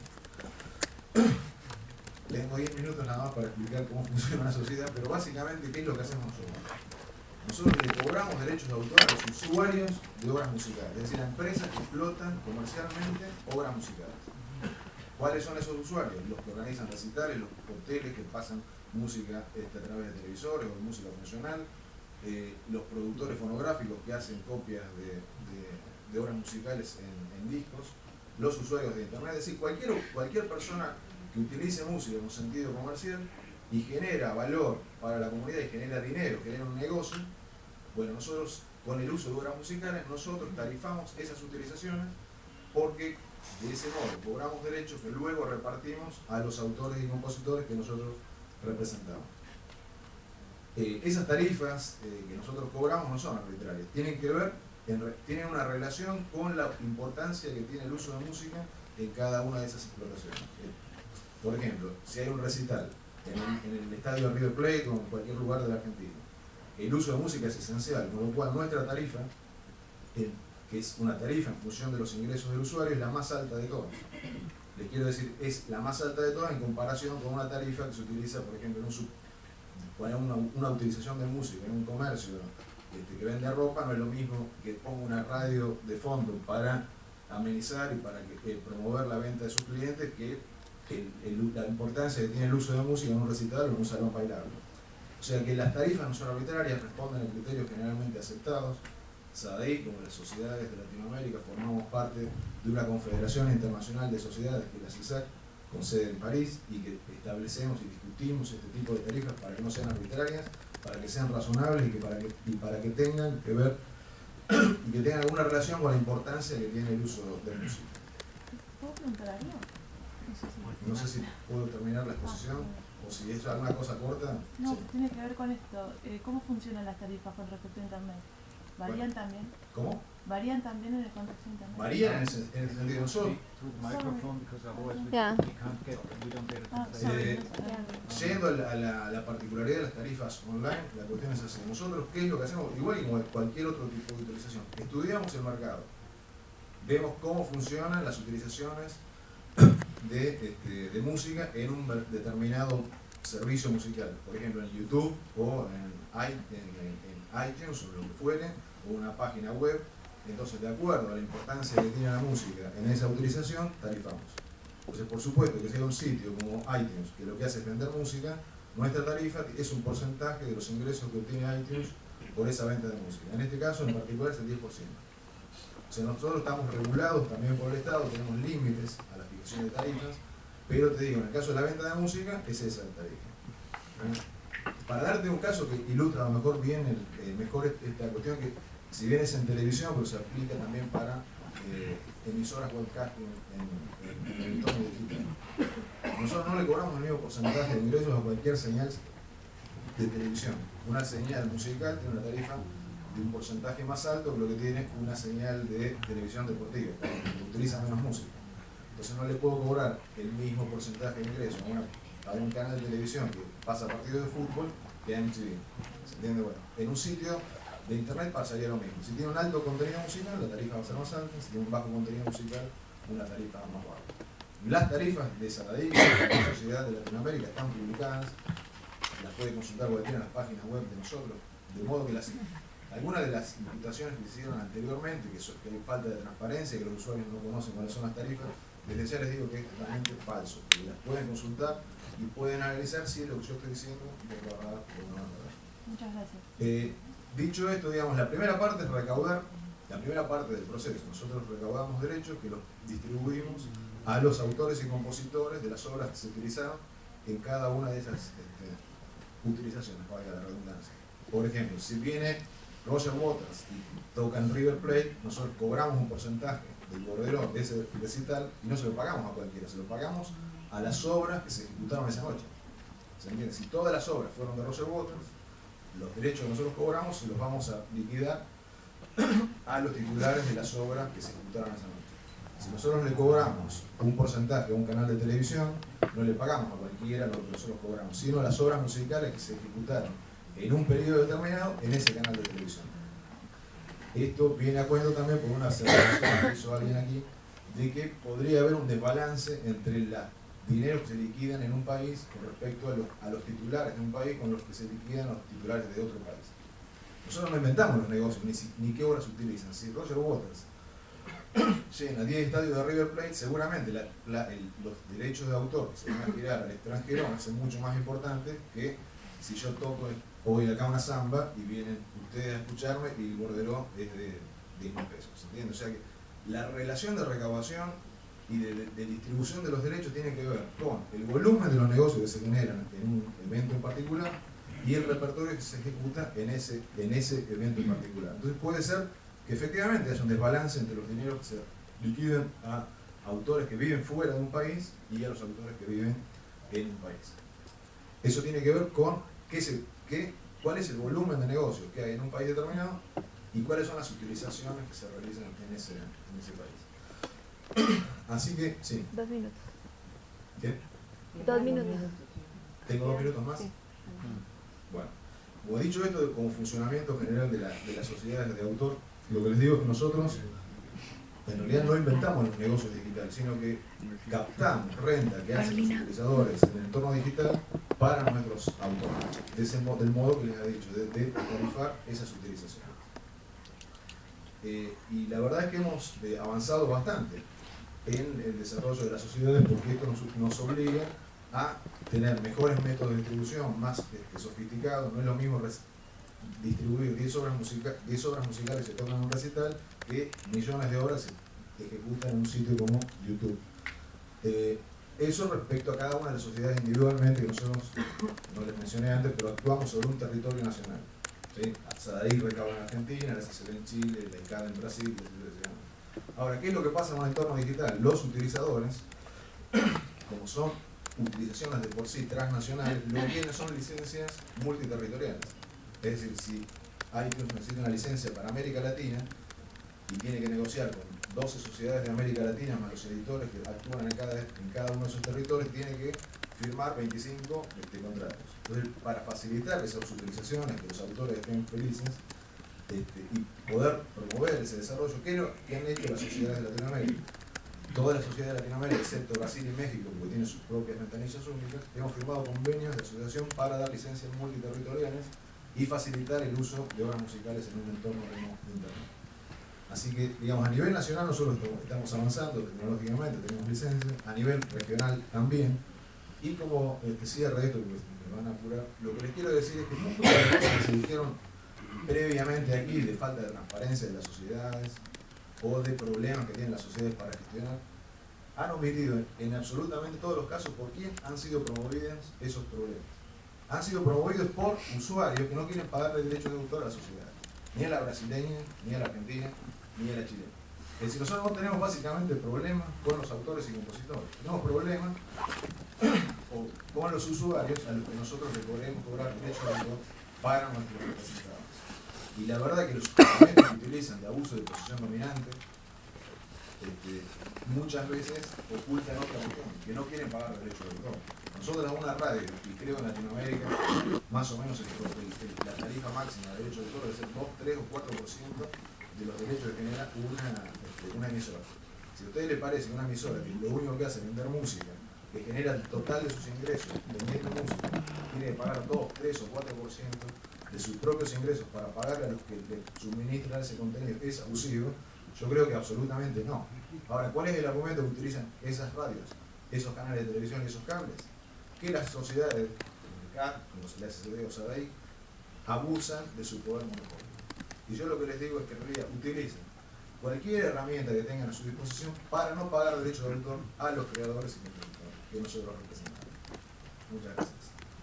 Tengo diez minutos nada más para explicar cómo funciona una sociedad, pero básicamente, ¿qué es lo que hacemos nosotros? Nosotros le cobramos derechos de autor a los usuarios de obras musicales, es decir, a empresas que explotan comercialmente obras musicales. ¿Cuáles son esos usuarios? Los que organizan recitales, los hoteles que pasan música este, a través de televisores o de música funcional, eh, los productores fonográficos que hacen copias de, de, de obras musicales en, en discos, los usuarios de Internet, es decir, cualquier, cualquier persona que utilice música en un sentido comercial y genera valor para la comunidad y genera dinero, genera un negocio, bueno, nosotros con el uso de obras musicales, nosotros tarifamos esas utilizaciones porque de ese modo cobramos derechos que luego repartimos a los autores y compositores que nosotros representamos. Eh, esas tarifas eh, que nosotros cobramos no son arbitrarias, tienen que ver, en re, tienen una relación con la importancia que tiene el uso de música en cada una de esas explotaciones. Eh, por ejemplo, si hay un recital en el, en el estadio de River Plate o en cualquier lugar de la Argentina, el uso de música es esencial, con lo cual nuestra tarifa, eh, que es una tarifa en función de los ingresos del usuario, es la más alta de todas. les quiero decir, es la más alta de todas en comparación con una tarifa que se utiliza, por ejemplo, en un sub, una, una utilización de música en un comercio este, que vende ropa. No es lo mismo que ponga una radio de fondo para amenizar y para que, eh, promover la venta de sus clientes, que el, el, la importancia que tiene el uso de música en un recital o en un salón bailable. O sea que las tarifas no son arbitrarias, responden a criterios generalmente aceptados. SADAI, como las sociedades de Latinoamérica, formamos parte de una confederación internacional de sociedades, que es la CISAC, con sede en París, y que establecemos y discutimos este tipo de tarifas para que no sean arbitrarias, para que sean razonables y, que para, que, y para que tengan que ver y que tengan alguna relación con la importancia que tiene el uso de música. ¿Puedo preguntar algo? No sé si puedo terminar la exposición o si es alguna cosa corta. No, Sí. tiene que ver con esto. Eh, ¿Cómo funcionan las tarifas con respecto a Internet? ¿Varían Bueno. también? ¿Cómo? ¿Varían también en el contexto de Internet? Varían en ese, en ese sentido. Nosotros, Yeah. Ah, Eh, sorry, yendo a la, a la- a la particularidad de las tarifas online, la cuestión es así. Nosotros, ¿qué es lo que hacemos? Igual que como cualquier otro tipo de utilización. Estudiamos el mercado. Vemos cómo funcionan las utilizaciones de, este, de música en un ver- determinado servicio musical. Por ejemplo, en YouTube o en, i- en, en- en iTunes o lo que fuere, o una página web. Entonces, de acuerdo a la importancia que tiene la música en esa utilización, tarifamos. Entonces, por supuesto que si hay un sitio como iTunes que lo que hace es vender música, nuestra tarifa es un porcentaje de los ingresos que obtiene iTunes por esa venta de música. En este caso, en particular, es el diez por ciento. O sea, nosotros estamos regulados también por el Estado, tenemos límites a la fijación de tarifas, pero te digo, en el caso de la venta de música, es esa la tarifa. ¿Eh? Para darte un caso que ilustra a lo mejor bien el, eh, mejor esta cuestión, que si bien es en televisión, pero se aplica también para eh, emisoras webcasting en, en, en el entorno digital. Nosotros no le cobramos el mismo porcentaje de ingresos a cualquier señal de televisión. Una señal musical tiene una tarifa de un porcentaje más alto que lo que tiene una señal de televisión deportiva, que utiliza menos música. Entonces no le puedo cobrar el mismo porcentaje de ingresos a, una, a un canal de televisión que pasa partidos de fútbol que a M T V. ¿Se entiende? Bueno, en un sitio de internet pasaría lo mismo. Si tiene un alto contenido musical, la tarifa va a ser más alta. Si tiene un bajo contenido musical, una tarifa más baja. Las tarifas de SADAI, de la Sociedad de Latinoamérica, están publicadas. Las puede consultar cualquiera en las páginas web de nosotros. De modo que las, algunas de las imputaciones que se hicieron anteriormente, que, son, que hay falta de transparencia, que los usuarios no conocen cuáles son las tarifas, desde ya les digo que es totalmente falso. Que las pueden consultar y pueden analizar si lo que yo estoy diciendo es verdad o no es verdad. Muchas gracias. Eh, Dicho esto, digamos, la primera parte es recaudar, la primera parte del proceso. Nosotros recaudamos derechos que los distribuimos a los autores y compositores de las obras que se utilizaron en cada una de esas este, utilizaciones, valga la redundancia. Por ejemplo, si viene Roger Waters y toca en River Plate, nosotros cobramos un porcentaje del bordero de ese recital y no se lo pagamos a cualquiera, se lo pagamos a las obras que se ejecutaron esa noche. ¿Se entiende? Si todas las obras fueron de Roger Waters, los derechos que nosotros cobramos se los vamos a liquidar a los titulares de las obras que se ejecutaron esa noche. Si nosotros le cobramos un porcentaje a un canal de televisión, no le pagamos a cualquiera lo que nosotros cobramos, sino a las obras musicales que se ejecutaron en un periodo determinado en ese canal de televisión. Esto viene a cuento también por una observación que hizo alguien aquí, de que podría haber un desbalance entre los dineros que se liquidan en un país con respecto a los, a los titulares de un país con los que se liquidan los titulares de otro país. Nosotros no inventamos los negocios, ni, si, ni qué obras se utilizan. Si Roger Waters llena diez estadios de River Plate, seguramente la, la, el, los derechos de autor que se van a girar al extranjero van a ser mucho más importantes que si yo toco hoy acá una samba y vienen ustedes a escucharme y el bordero es de diez mil pesos. ¿Se entiende? O sea que la relación de recaudación y de, de, de distribución de los derechos tiene que ver con el volumen de los negocios que se generan en un evento en particular y el repertorio que se ejecuta en ese, en ese evento en particular. Entonces puede ser que efectivamente haya un desbalance entre los dineros que se liquidan a autores que viven fuera de un país y a los autores que viven en un país. Eso tiene que ver con qué se, qué, cuál es el volumen de negocios que hay en un país determinado y cuáles son las utilizaciones que se realizan en ese, en ese país. Así que, sí. Dos minutos. ¿Qué? Dos minutos. ¿Tengo dos minutos más? Sí. Bueno, como he dicho esto como funcionamiento general de, la, de las sociedades de autor, lo que les digo es que nosotros en realidad no inventamos los negocios digitales, sino que captamos renta que hacen los utilizadores en el entorno digital para nuestros autores, de ese, del modo que les he dicho, de, de tarifar esas utilizaciones. Eh, y la verdad es que hemos eh, avanzado bastante en el desarrollo de las sociedades, porque esto nos, nos obliga a tener mejores métodos de distribución, más este, sofisticados. No es lo mismo distribuir diez obras, musica, diez obras musicales que se tocan en un recital que millones de horas se ejecutan en un sitio como YouTube. Eh, eso respecto a cada una de las sociedades individualmente, que nosotros, no les mencioné antes, pero actuamos sobre un territorio nacional. ¿Sí? Sadaí recaba en Argentina, la S C B en Chile, la ICAD en Brasil, etcétera. Ahora, ¿qué es lo que pasa en un entorno digital? Los utilizadores, como son utilizaciones de por sí transnacionales, lo que tienen son licencias multiterritoriales. Es decir, si iTunes necesita una licencia para América Latina y tiene que negociar con doce sociedades de América Latina más los editores que actúan en cada, en cada uno de esos territorios, tiene que firmar veinticinco este, contratos. Entonces, para facilitar esas utilizaciones, que los autores estén felices este, y poder promover ese desarrollo, ¿qué, ¿qué han hecho las sociedades de Latinoamérica? Todas las sociedades de Latinoamérica, excepto Brasil y México, porque tienen sus propias ventanillas únicas, hemos firmado convenios de asociación para dar licencias multiterritoriales y facilitar el uso de obras musicales en un entorno remoto de Internet. Así que, digamos, a nivel nacional nosotros estamos avanzando tecnológicamente, tenemos licencias, a nivel regional también, y como este, cierre esto, porque me van a apurar, lo que les quiero decir es que muchas de las cosas que se dijeron previamente aquí, de falta de transparencia de las sociedades, o de problemas que tienen las sociedades para gestionar, han omitido en, en absolutamente todos los casos por quién han sido promovidos esos problemas. Han sido promovidos por usuarios que no quieren pagarle derechos de autor a la sociedad, ni a la brasileña, ni a la argentina, ni a la chilena. Es decir, nosotros no tenemos básicamente problemas con los autores y compositores, tenemos problemas con los usuarios a los que nosotros le podemos cobrar derechos de autor para nuestros representados. Y la verdad que los instrumentos que utilizan de abuso de posición dominante este, muchas veces ocultan otra cuestión, que no quieren pagar derechos de autor. Nosotros en una radio, y creo en Latinoamérica, más o menos el, el, la tarifa máxima de derechos de autor debe ser dos, tres o cuatro por ciento de los derechos que genera una, este, una emisora. Si a ustedes les parece que una emisora que lo único que hace es vender música, que genera el total de sus ingresos vendiendo música, tiene que pagar dos, tres o cuatro por ciento de sus propios ingresos para pagarle a los que le suministran ese contenido, es abusivo, yo creo que absolutamente no. Ahora, ¿cuál es el argumento que utilizan esas radios, esos canales de televisión y esos cables? Que las sociedades, como se le hace o Sadaí, abusan de su poder monopolio. Y yo lo que les digo es que en realidad utilicen cualquier herramienta que tengan a su disposición para no pagar derechos de autor a los creadores y compositores que nosotros representamos. Muchas gracias.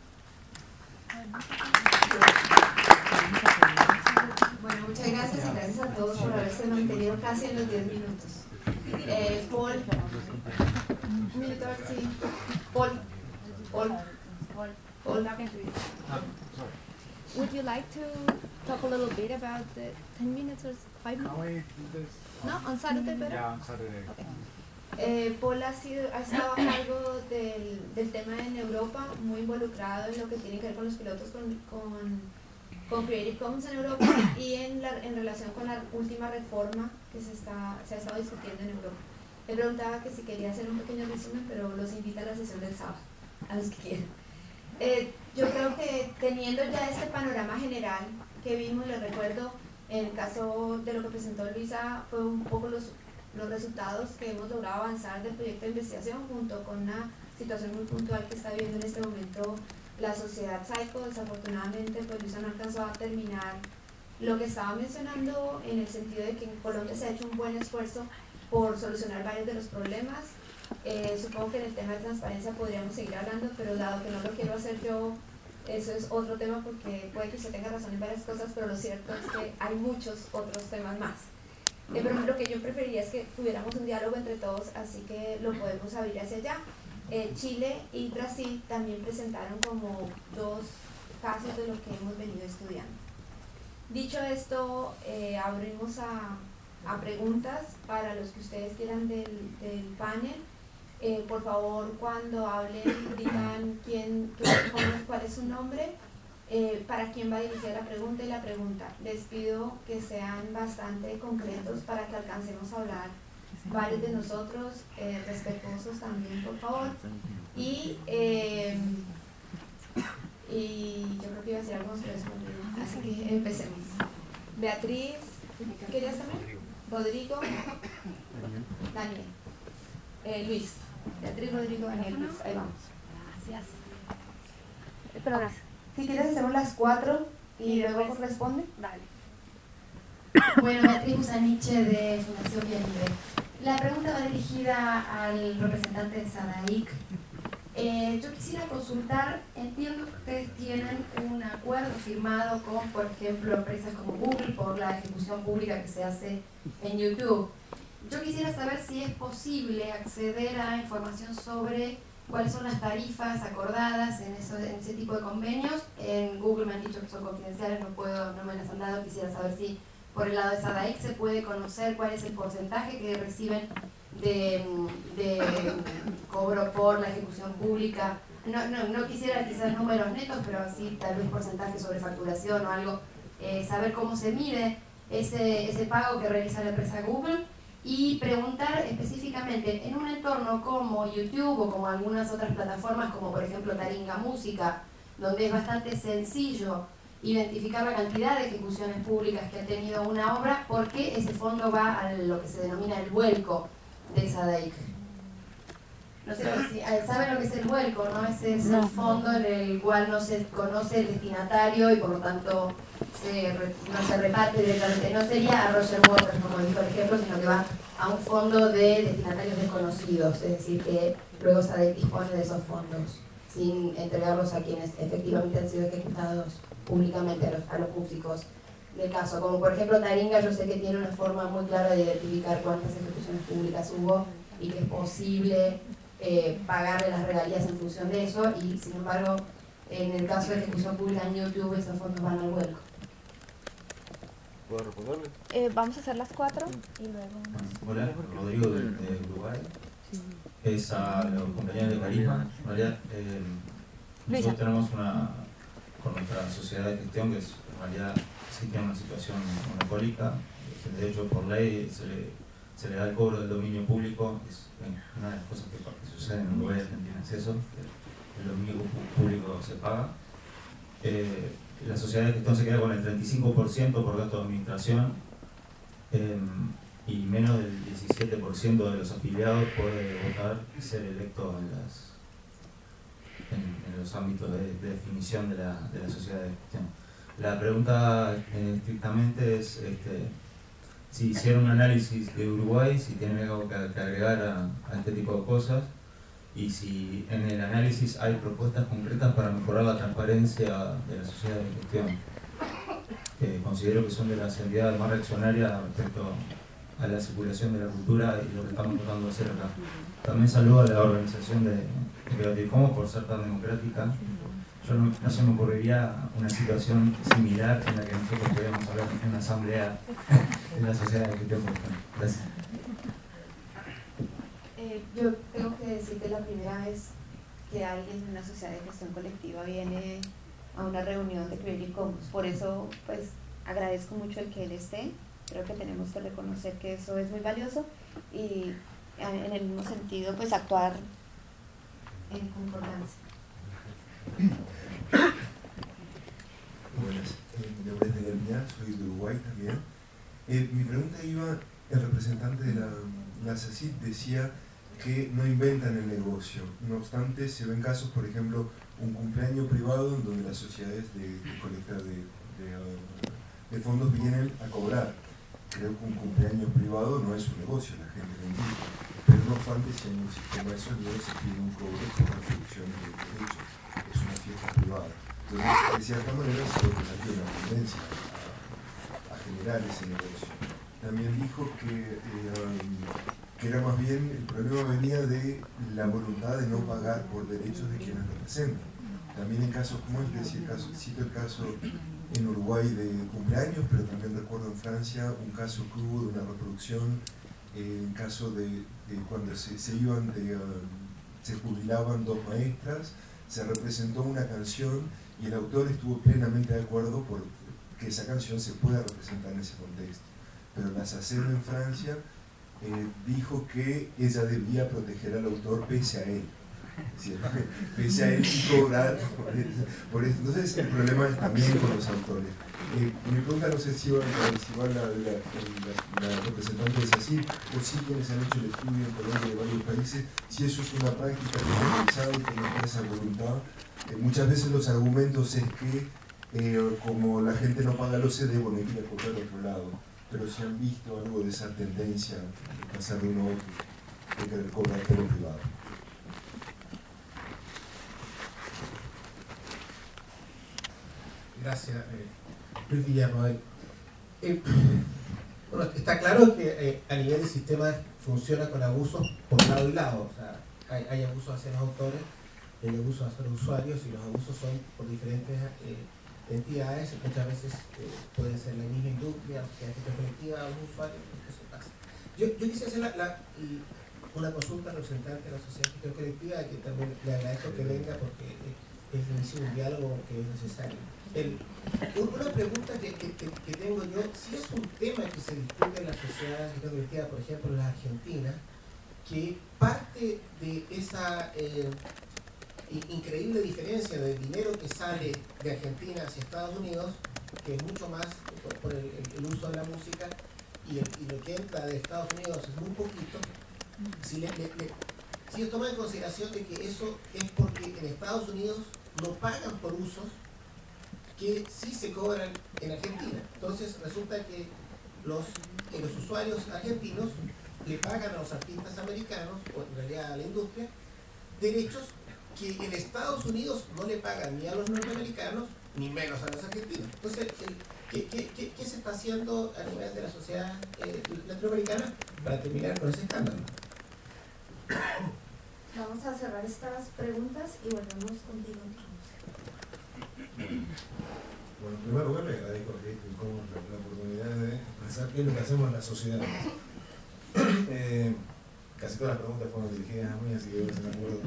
Bueno, muchas gracias y gracias a todos por haberse mantenido casi en los diez minutos. Eh, Paul, un minuto a ver si... Paul, Paul, Paul. Would you like to talk a little bit about the ten minutes or five minutes? Can we do this? No, on Saturday better? Yeah, on Saturday. Okay. Eh, Paul ha, sido, ha estado a cargo del, del tema en Europa, muy involucrado en lo que tiene que ver con los pilotos con, con, con Creative Commons en Europa y en, la, en relación con la última reforma que se, está, se ha estado discutiendo en Europa. Él preguntaba que si quería hacer un pequeño resumen, pero los invita a la sesión del sábado, a los que quieran. Eh, yo creo que teniendo ya este panorama general que vimos, les recuerdo, en el caso de lo que presentó Luisa, fue un poco los, los resultados que hemos logrado avanzar del proyecto de investigación junto con una situación muy puntual que está viviendo en este momento la sociedad Psycho. Desafortunadamente, pues Luisa no alcanzó a terminar lo que estaba mencionando en el sentido de que en Colombia se ha hecho un buen esfuerzo por solucionar varios de los problemas. Eh, supongo que en el tema de transparencia podríamos seguir hablando, pero dado que no lo quiero hacer yo, eso es otro tema porque puede que usted tenga razón en varias cosas, pero lo cierto es que hay muchos otros temas más. Eh, pero lo que yo preferiría es que tuviéramos un diálogo entre todos, así que lo podemos abrir hacia allá. Eh, Chile y Brasil también presentaron como dos casos de lo que hemos venido estudiando. Dicho esto, eh, abrimos a, a preguntas para los que ustedes quieran del, del panel. Eh, por favor, cuando hablen, digan quién, quién, cuál es su nombre, eh, para quién va dirigida la pregunta y la pregunta. Les pido que sean bastante concretos para que alcancemos a hablar varios de nosotros eh, respetuosos también, por favor. Y, eh, y yo creo que iba a decir algo sobre eso, así que empecemos. Beatriz, ¿querías también? Rodrigo, Daniel, eh, Luis. Beatriz, Rodrigo, Daniel, Luis. Ahí vamos. Gracias. Perdona, si quieres hacemos las cuatro y, y luego responde. Dale. Bueno, Beatriz Usaniche de Fundación Vía Libre. La pregunta va dirigida al representante de SADAIC. Eh, yo quisiera consultar, entiendo que ustedes tienen un acuerdo firmado con, por ejemplo, empresas como Google por la ejecución pública que se hace en YouTube. Yo quisiera saber si es posible acceder a información sobre cuáles son las tarifas acordadas en, eso, en ese tipo de convenios. En Google me han dicho que son confidenciales, no puedo, no me las han dado. Quisiera saber si por el lado de SADAIC se puede conocer cuál es el porcentaje que reciben de, de cobro por la ejecución pública. No, no, no quisiera quizás números netos, pero sí tal vez porcentaje sobre facturación o algo. Eh, saber cómo se mide ese, ese pago que realiza la empresa Google. Y preguntar específicamente en un entorno como YouTube o como algunas otras plataformas como por ejemplo Taringa Música, donde es bastante sencillo identificar la cantidad de ejecuciones públicas que ha tenido una obra, ¿por qué ese fondo va a lo que se denomina el vuelco de SADAIC? No sé si saben lo que es el vuelco, ¿no? Ese es el fondo en el cual no se conoce el destinatario y por lo tanto se, no se reparte directamente. No sería a Roger Waters, como dijo el ejemplo, sino que va a un fondo de destinatarios desconocidos, es decir, que luego SADAIC dispone de esos fondos sin entregarlos a quienes efectivamente han sido ejecutados públicamente, a los, a los músicos del caso. Como por ejemplo Taringa, yo sé que tiene una forma muy clara de identificar cuántas ejecuciones públicas hubo y que es posible eh, pagarle las regalías en función de eso, y sin embargo en el caso de ejecución pública en YouTube esos fondos van al vuelco. ¿Puedo responderle? Eh, vamos a hacer las cuatro y luego... Hola, Rodrigo de, de Uruguay. Es a los compañeros de Carisma. En realidad, eh, nosotros tenemos una, con nuestra sociedad de gestión, que es, en realidad sí tiene una situación monopólica. De hecho, por ley se le, se le da el cobro del dominio público. Es una de las cosas que, que sucede en Uruguay y Argentina, es eso, que el dominio público se paga. Eh, la sociedad de gestión se queda con el treinta y cinco por ciento por gasto de administración. Eh, y menos del diecisiete por ciento de los afiliados puede votar y ser electo en, las, en, en los ámbitos de, de definición de la, de la sociedad de gestión. La pregunta eh, estrictamente es este, si hicieron un análisis de Uruguay, si tienen algo que, que agregar a, a este tipo de cosas, y si en el análisis hay propuestas concretas para mejorar la transparencia de la sociedad de gestión. Eh, considero que son de las entidades más reaccionarias respecto a la circulación de la cultura y lo que estamos tratando de hacer acá. También saludo a la organización de Creative Commons por ser tan democrática. Yo no, no se me ocurriría una situación similar en la que nosotros podríamos hablar en una asamblea de la sociedad de gestión. Gracias. Eh, yo tengo que decir que es la primera vez que alguien de una sociedad de gestión colectiva viene a una reunión de Creative Commons. Por eso, pues, agradezco mucho el que él esté. Creo que tenemos que reconocer que eso es muy valioso y en el mismo sentido pues actuar en concordancia. Buenas, eh, mi nombre es Miguel Piñar, soy de Uruguay también. Eh, mi pregunta iba, el representante de la, la S A C I D decía que no inventan el negocio. No obstante, se ven casos, por ejemplo, un cumpleaños privado en donde las sociedades de, de colecta de, de, de fondos vienen a cobrar. Creo que un cumpleaños privado no es un negocio, la gente lo invita, pero no obstante, si en un sistema de sonido se pide un cobro por reproducción de derechos, es una fiesta privada. Entonces, de cierta manera, se puede pensar que hay una tendencia a, a generar ese negocio. También dijo que, eh, que era más bien, el problema venía de la voluntad de no pagar por derechos de quienes representan. También en casos como este, si el caso, cito el caso en Uruguay de cumpleaños, pero también recuerdo en Francia un caso que hubo de una reproducción, eh, en caso de, de cuando se, se iban de, uh, se jubilaban dos maestras, se representó una canción y el autor estuvo plenamente de acuerdo por que esa canción se pueda representar en ese contexto. Pero la S A C E M en Francia eh, dijo que ella debía proteger al autor pese a él. ¿Cierto? Pese a él y cobrar por eso, por eso. Entonces el problema es también con los autores. Eh, mi pregunta no sé si igual, si igual la, la, la, la representante es así, o si quienes han hecho el estudio en Colombia y de varios países, si eso es una práctica generalizada y que no tiene esa voluntad. Eh, muchas veces los argumentos es que eh, como la gente no paga los C D, bueno, hay que ir a comprar de otro lado. Pero si han visto algo de esa tendencia de pasar de uno a otro, de querer cobrar por lo privado. Gracias, eh, Luis Villarroel. Eh, bueno, está claro que eh, a nivel del sistema funciona con abusos por lado y lado. O sea, hay, hay abusos hacia los autores, hay abusos hacia los usuarios, y los abusos son por diferentes eh, entidades. Muchas veces eh, pueden ser la misma industria, que hay gente colectiva, los usuarios, eso pasa. Yo, yo quisiera hacer la, la, una consulta al representante de la sociedad de gestión colectiva, que también le agradezco que venga porque eh, es inicio un diálogo que es necesario. El, una pregunta que, que, que tengo yo, si es un tema que se discute en la sociedad de gestión colectiva, por ejemplo en la Argentina, que parte de esa eh, increíble diferencia del dinero que sale de Argentina hacia Estados Unidos, que es mucho más por, por el, el uso de la música, y, el, y lo que entra de Estados Unidos es muy poquito, si, le, le, le, si se toma en consideración de que eso es porque en Estados Unidos no pagan por usos que sí se cobran en Argentina. Entonces resulta que los, que los usuarios argentinos le pagan a los artistas americanos, o en realidad a la industria, derechos que en Estados Unidos no le pagan ni a los norteamericanos, ni menos a los argentinos. Entonces, ¿qué, qué, qué, qué se está haciendo a nivel de la sociedad eh, latinoamericana para terminar con ese escándalo? Vamos a cerrar estas preguntas y volvemos contigo. Bueno, en primer lugar le agradezco a Cristo y como la, la oportunidad de expresar qué es lo que hacemos en la sociedad. eh, casi todas las preguntas fueron dirigidas a mí, así que yo se me acuerdo.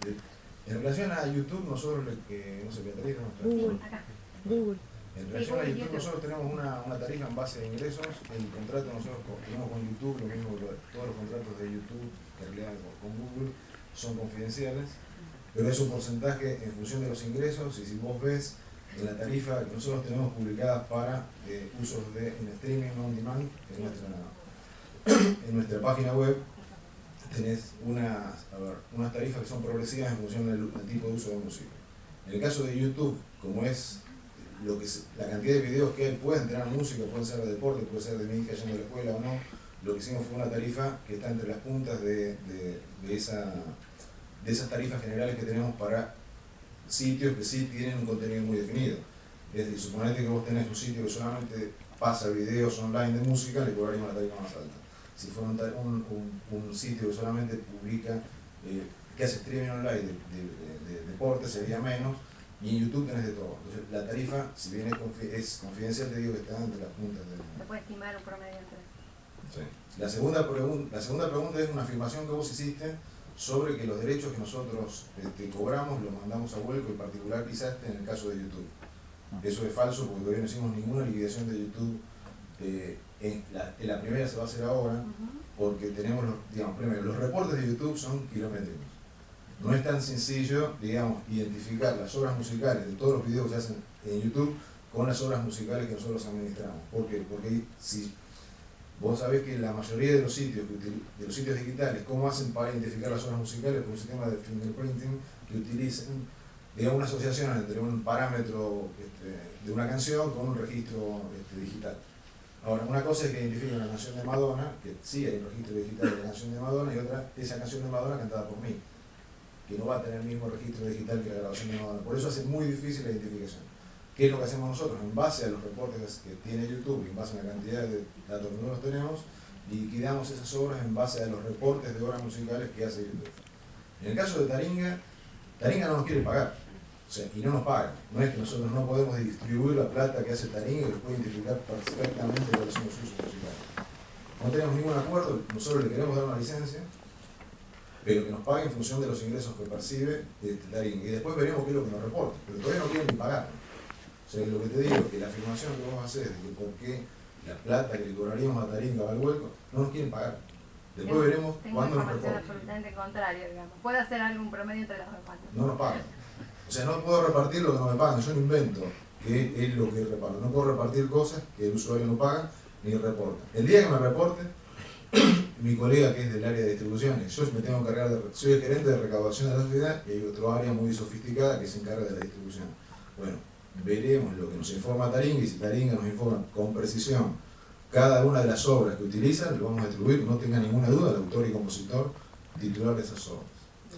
En relación a YouTube, nosotros, que no sé, Beatriz, nuestra... Google, acá. Google. En relación a YouTube, nosotros tenemos una, una tarifa en base de ingresos. El contrato nosotros tenemos con YouTube, lo mismo que todos los contratos de YouTube, que en realidad con Google, son confidenciales, pero es un porcentaje en función de los ingresos, y si vos ves en la tarifa que nosotros tenemos publicada para eh, usos de en streaming on demand en nuestra, en nuestra página web, tenés unas, a ver, unas tarifas que son progresivas en función del, del tipo de uso de música. En el caso de YouTube, como es lo que se, la cantidad de videos que hay, pueden tener música, pueden ser de deporte, puede ser de mi hija yendo a la escuela o no, lo que hicimos fue una tarifa que está entre las puntas de, de, de, esa, de esas tarifas generales que tenemos para sitios que sí tienen un contenido muy definido. Es decir, suponete que vos tenés un sitio que solamente pasa videos online de música, le cobraríamos la tarifa más alta. Si fuera un, un, un, un sitio que solamente publica, eh, que hace streaming online de, de, de, de deporte, sería menos, y en YouTube tenés de todo. Entonces la tarifa, si bien es, confi es confidencial, te digo que está entre las puntas de... ¿Se puede estimar un promedio entre? Sí. La segunda, la segunda pregunta es una afirmación que vos hiciste sobre que los derechos que nosotros este, cobramos los mandamos a vuelco, en particular quizás en el caso de YouTube. Eso es falso porque todavía no hicimos ninguna liquidación de YouTube. Eh, en, la, en la primera se va a hacer ahora porque tenemos, los, digamos, primero, los reportes de YouTube son kilométricos. No es tan sencillo, digamos, identificar las obras musicales de todos los videos que se hacen en YouTube con las obras musicales que nosotros administramos. ¿Por qué? Porque si vos sabés que la mayoría de los sitios, de los sitios digitales, ¿cómo hacen para identificar las obras musicales? Con un sistema de fingerprinting que utilizan, digamos, una asociación entre un parámetro este, de una canción con un registro este, digital. Ahora, una cosa es que identifiquen la canción de Madonna, que sí hay un registro digital de la canción de Madonna, y otra, esa canción de Madonna cantada por mí, que no va a tener el mismo registro digital que la grabación de Madonna. Por eso hace muy difícil la identificación. ¿Qué es lo que hacemos nosotros? En base a los reportes que tiene YouTube, en base a la cantidad de datos que nosotros tenemos, liquidamos esas obras en base a los reportes de obras musicales que hace YouTube. En el caso de Taringa, Taringa no nos quiere pagar, o sea, y no nos paga. No es que nosotros no podemos distribuir la plata que hace Taringa y que puede identificar perfectamente cuáles son los usos musicales. No tenemos ningún acuerdo, nosotros le queremos dar una licencia, pero que nos pague en función de los ingresos que percibe este, Taringa. Y después veremos qué es lo que nos reporta, pero todavía no quieren ni pagar. O sea, lo que te digo, que la afirmación que vos haces de que por qué la plata que le cobraríamos a Taringa va al hueco, no nos quieren pagar. Después veremos Tengo cuándo nos información reporten. absolutamente contraria, digamos. Puede hacer algún promedio entre las dos partes. No nos pagan. O sea, no puedo repartir lo que no me pagan, yo no invento que es lo que reparto. No puedo repartir cosas que el usuario no paga ni reporta. El día que me reporte, mi colega que es del área de distribuciones, yo me tengo que encargar de, soy el gerente de recaudación de la sociedad y hay otro área muy sofisticada que se encarga de la distribución. Bueno, veremos lo que nos informa Taringa y si Taringa nos informa con precisión cada una de las obras que utilizan, lo vamos a distribuir, no tenga ninguna duda, el autor y compositor titular de esas obras.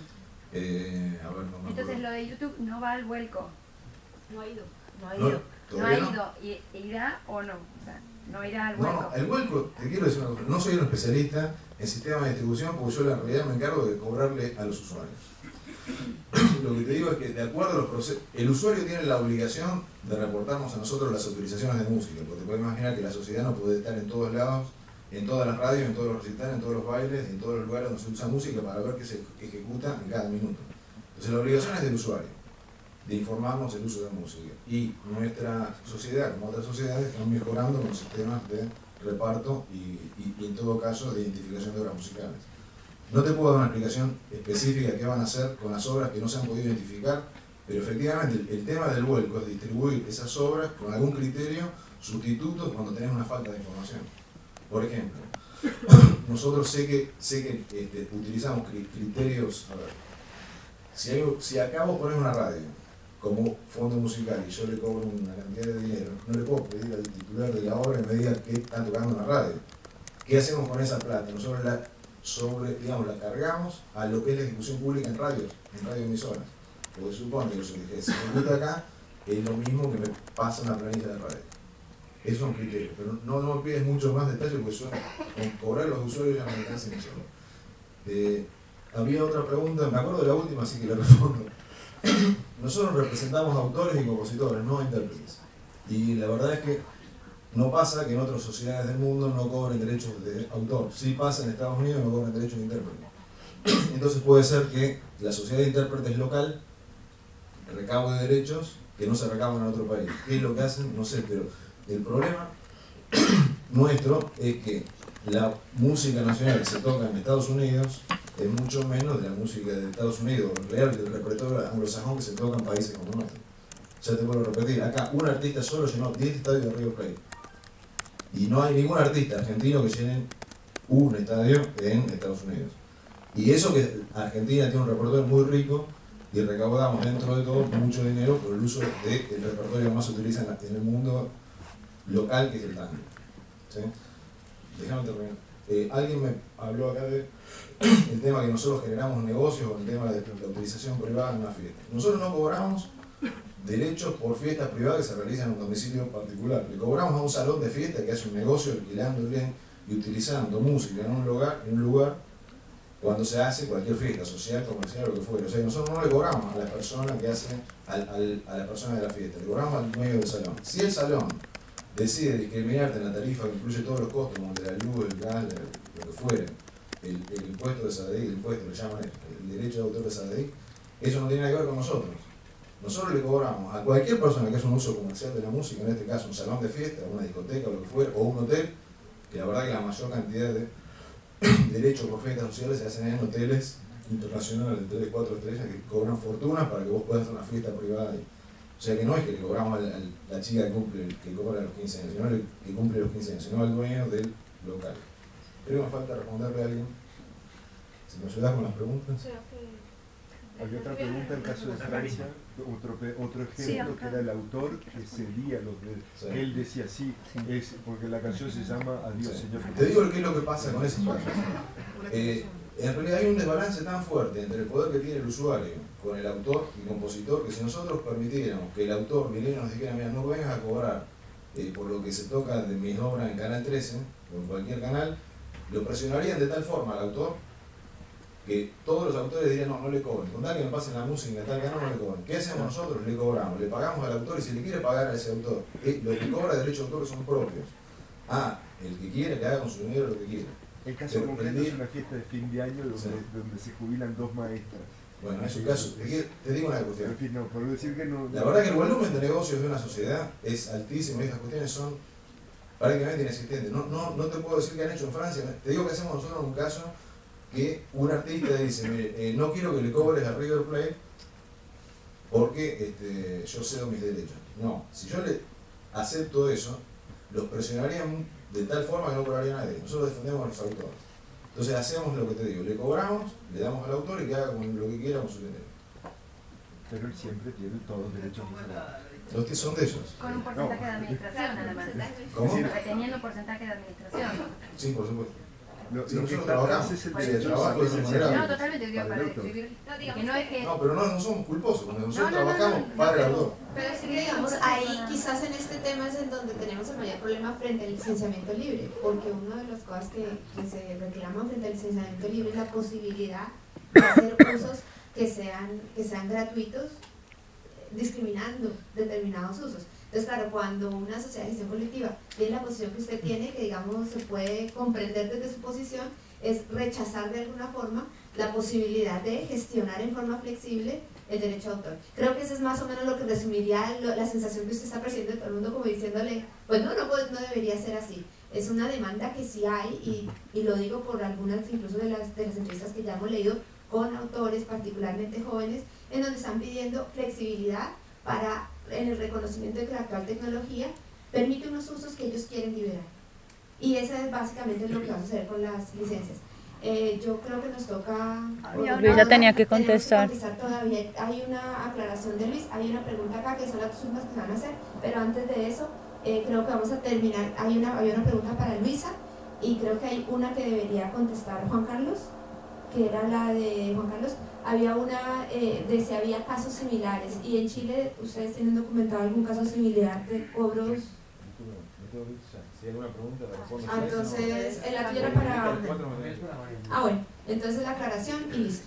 Eh, a ver, no me Entonces acuerdo. lo de YouTube no va al vuelco. No ha ido. No ha No, ido. No, ha todavía no. ido. ¿Y irá o no? O sea, no irá al No, vuelco. no, el vuelco, te quiero decir una cosa, no soy un especialista en sistemas de distribución porque yo en realidad me encargo de cobrarle a los usuarios. Lo que te digo es que de acuerdo a los procesos, el usuario tiene la obligación de reportarnos a nosotros las autorizaciones de música, porque te puedes imaginar que la sociedad no puede estar en todos lados, en todas las radios, en todos los recitales, en todos los bailes, en todos los lugares donde se usa música para ver qué se ejecuta en cada minuto. Entonces la obligación es del usuario, de informarnos el uso de música. Y nuestra sociedad, como otras sociedades, están mejorando los sistemas de reparto y, y, y en todo caso de identificación de obras musicales. No te puedo dar una explicación específica de qué van a hacer con las obras que no se han podido identificar, pero efectivamente el, el tema del vuelco es distribuir esas obras con algún criterio sustituto cuando tenés una falta de información. Por ejemplo, nosotros sé que, sé que este, utilizamos criterios, a ver, si, hay, si acá vos ponés una radio como fondo musical y yo le cobro una cantidad de dinero, no le puedo pedir al titular de la obra que me diga qué está tocando en la radio. ¿Qué hacemos con esa plata? Nosotros la, sobre, digamos, la cargamos a lo que es la ejecución pública en radios, en radioemisoras. Porque supone que lo que se ejecuta acá es lo mismo que me pasa en la planilla de radio. Esos son criterios, pero no, no me pides mucho más detalle porque son, con cobrar a los usuarios ya me alcanza en eso. Eh, había otra pregunta, me acuerdo de la última, así que la respondo. Nosotros representamos autores y compositores, no intérpretes. Y la verdad es que no pasa que en otras sociedades del mundo no cobren derechos de autor. Sí pasa en Estados Unidos y no cobran derechos de intérprete. Entonces puede ser que la sociedad de intérpretes local recaude derechos que no se recaudan en otro país. ¿Qué es lo que hacen? No sé, pero el problema nuestro es que la música nacional que se toca en Estados Unidos es mucho menos de la música de Estados Unidos, en realidad del repertorio anglosajón que se toca en países como nuestro. Ya te puedo repetir, acá un artista solo llenó diez estadios de River Plate. Y no hay ningún artista argentino que llene un estadio en Estados Unidos. Y eso que Argentina tiene un repertorio muy rico y recaudamos dentro de todo mucho dinero por el uso del repertorio que más se utiliza en, la, en el mundo local, que es el tango. ¿Sí? Déjame terminar. Eh, alguien me habló acá de el tema que nosotros generamos negocios con el tema de la utilización privada en una fiesta. Nosotros no cobramos derechos por fiestas privadas que se realizan en un domicilio particular. Le cobramos a un salón de fiesta que hace un negocio alquilándole y utilizando música en un lugar, en un lugar cuando se hace cualquier fiesta, social, comercial, lo que fuera. O sea, nosotros no le cobramos a la persona que hace, al, al, a la persona de la fiesta, le cobramos al dueño del salón. Si el salón decide discriminarte en la tarifa que incluye todos los costos, como el de la luz, el gas, lo que fuera, el, el impuesto de S A D I, el impuesto, le llaman el derecho de autor de S A D I, eso no tiene nada que ver con nosotros. Nosotros le cobramos a cualquier persona que hace un uso comercial de la música, en este caso un salón de fiesta, una discoteca, lo que fuera, o un hotel, que la verdad que la mayor cantidad de derechos por fiestas sociales se hacen en hoteles internacionales de tres, cuatro estrellas que cobran fortunas para que vos puedas hacer una fiesta privada ahí. O sea que no es que le cobramos a la, a la chica que cumple, que cobra los quince años, sino el que cumple los quince años, sino al dueño del local. Creo que me falta responderle a alguien. ¿Se me ayudas con las preguntas? Había otra pregunta en el caso de Francia, otro, otro ejemplo sí, que era el autor que cedía los derechos. Sí. Él decía sí, es porque la canción se llama Adiós sí. Señor. Te digo qué es lo que pasa con ese caso. Eh, en realidad hay un desbalance tan fuerte entre el poder que tiene el usuario con el autor y compositor que si nosotros permitiéramos que el autor viniera y nos dijera, mira, no vengas a cobrar eh, por lo que se toca de mis obras en Canal trece o en cualquier canal, lo presionarían de tal forma al autor que todos los autores dirían, no, no le cobren, con tal que me pasen la música en tal canal no le cobren. ¿Qué hacemos nosotros? Le cobramos, le pagamos al autor y si le quiere pagar a ese autor, eh, lo que cobra derecho de autor son propios. Ah, el que quiere que haga con su dinero lo que quiere. El caso Pero concreto es una fiesta de fin de año donde, sí. donde se jubilan dos maestras. Bueno, en su caso, te, te digo una cuestión. En fin, no, por decir que no, la verdad que el volumen de negocios de una sociedad es altísimo y estas cuestiones son prácticamente inexistente. No, no, no te puedo decir qué han hecho en Francia. Te digo que hacemos nosotros en un caso que un artista dice, mire, eh, no quiero que le cobres a River Plate porque este, yo cedo mis derechos. No, si yo le acepto eso, los presionarían de tal forma que no cobraría nadie. Nosotros defendemos a los autores. Entonces hacemos lo que te digo, le cobramos, le damos al autor y que haga con lo que quiera con su dinero. Pero él siempre tiene todos los derechos de esa. Los que son de ellos. Con un porcentaje no. de administración, además. ¿Cómo? Teniendo un porcentaje de administración. Sí, por supuesto. Lo, si lo que está atrás es el derecho. No, totalmente, digo, para escribir. No, digamos que no es que... No, pero no, no somos culposos, cuando nosotros no, no, trabajamos no, no, para no, el autor. Pero sí, digamos, ahí quizás en este tema es en donde tenemos el mayor problema frente al licenciamiento libre, porque una de las cosas que, que se reclaman frente al licenciamiento libre es la posibilidad de hacer usos que sean, que sean gratuitos, discriminando determinados usos. Entonces, claro, cuando una sociedad de gestión colectiva tiene la posición que usted tiene, que digamos se puede comprender desde su posición, es rechazar de alguna forma la posibilidad de gestionar en forma flexible el derecho de autor. Creo que eso es más o menos lo que resumiría lo, la sensación que usted está percibiendo de todo el mundo, como diciéndole, pues no, no, pues no debería ser así. Es una demanda que sí hay, y, y lo digo por algunas incluso de las, de las entrevistas que ya hemos leído con autores, particularmente jóvenes, en donde están pidiendo flexibilidad para, en el reconocimiento de que la actual tecnología permite unos usos que ellos quieren liberar. Y eso es básicamente lo que vamos a hacer con las licencias. Eh, yo creo que nos toca... Luis ya tenía que contestar. Que contestar todavía. Hay una aclaración de Luis, hay una pregunta acá que son las últimas que se van a hacer, pero antes de eso eh, creo que vamos a terminar. Hay una, hay una pregunta para Luisa y creo que hay una que debería contestar Juan Carlos, que era la de Juan Carlos. Había una eh, de si había casos similares, y en Chile ustedes tienen documentado algún caso similar de cobros. Si hay alguna pregunta, la respondo. Ah, entonces, el la tuya era para... Ah, bueno, entonces la aclaración y listo.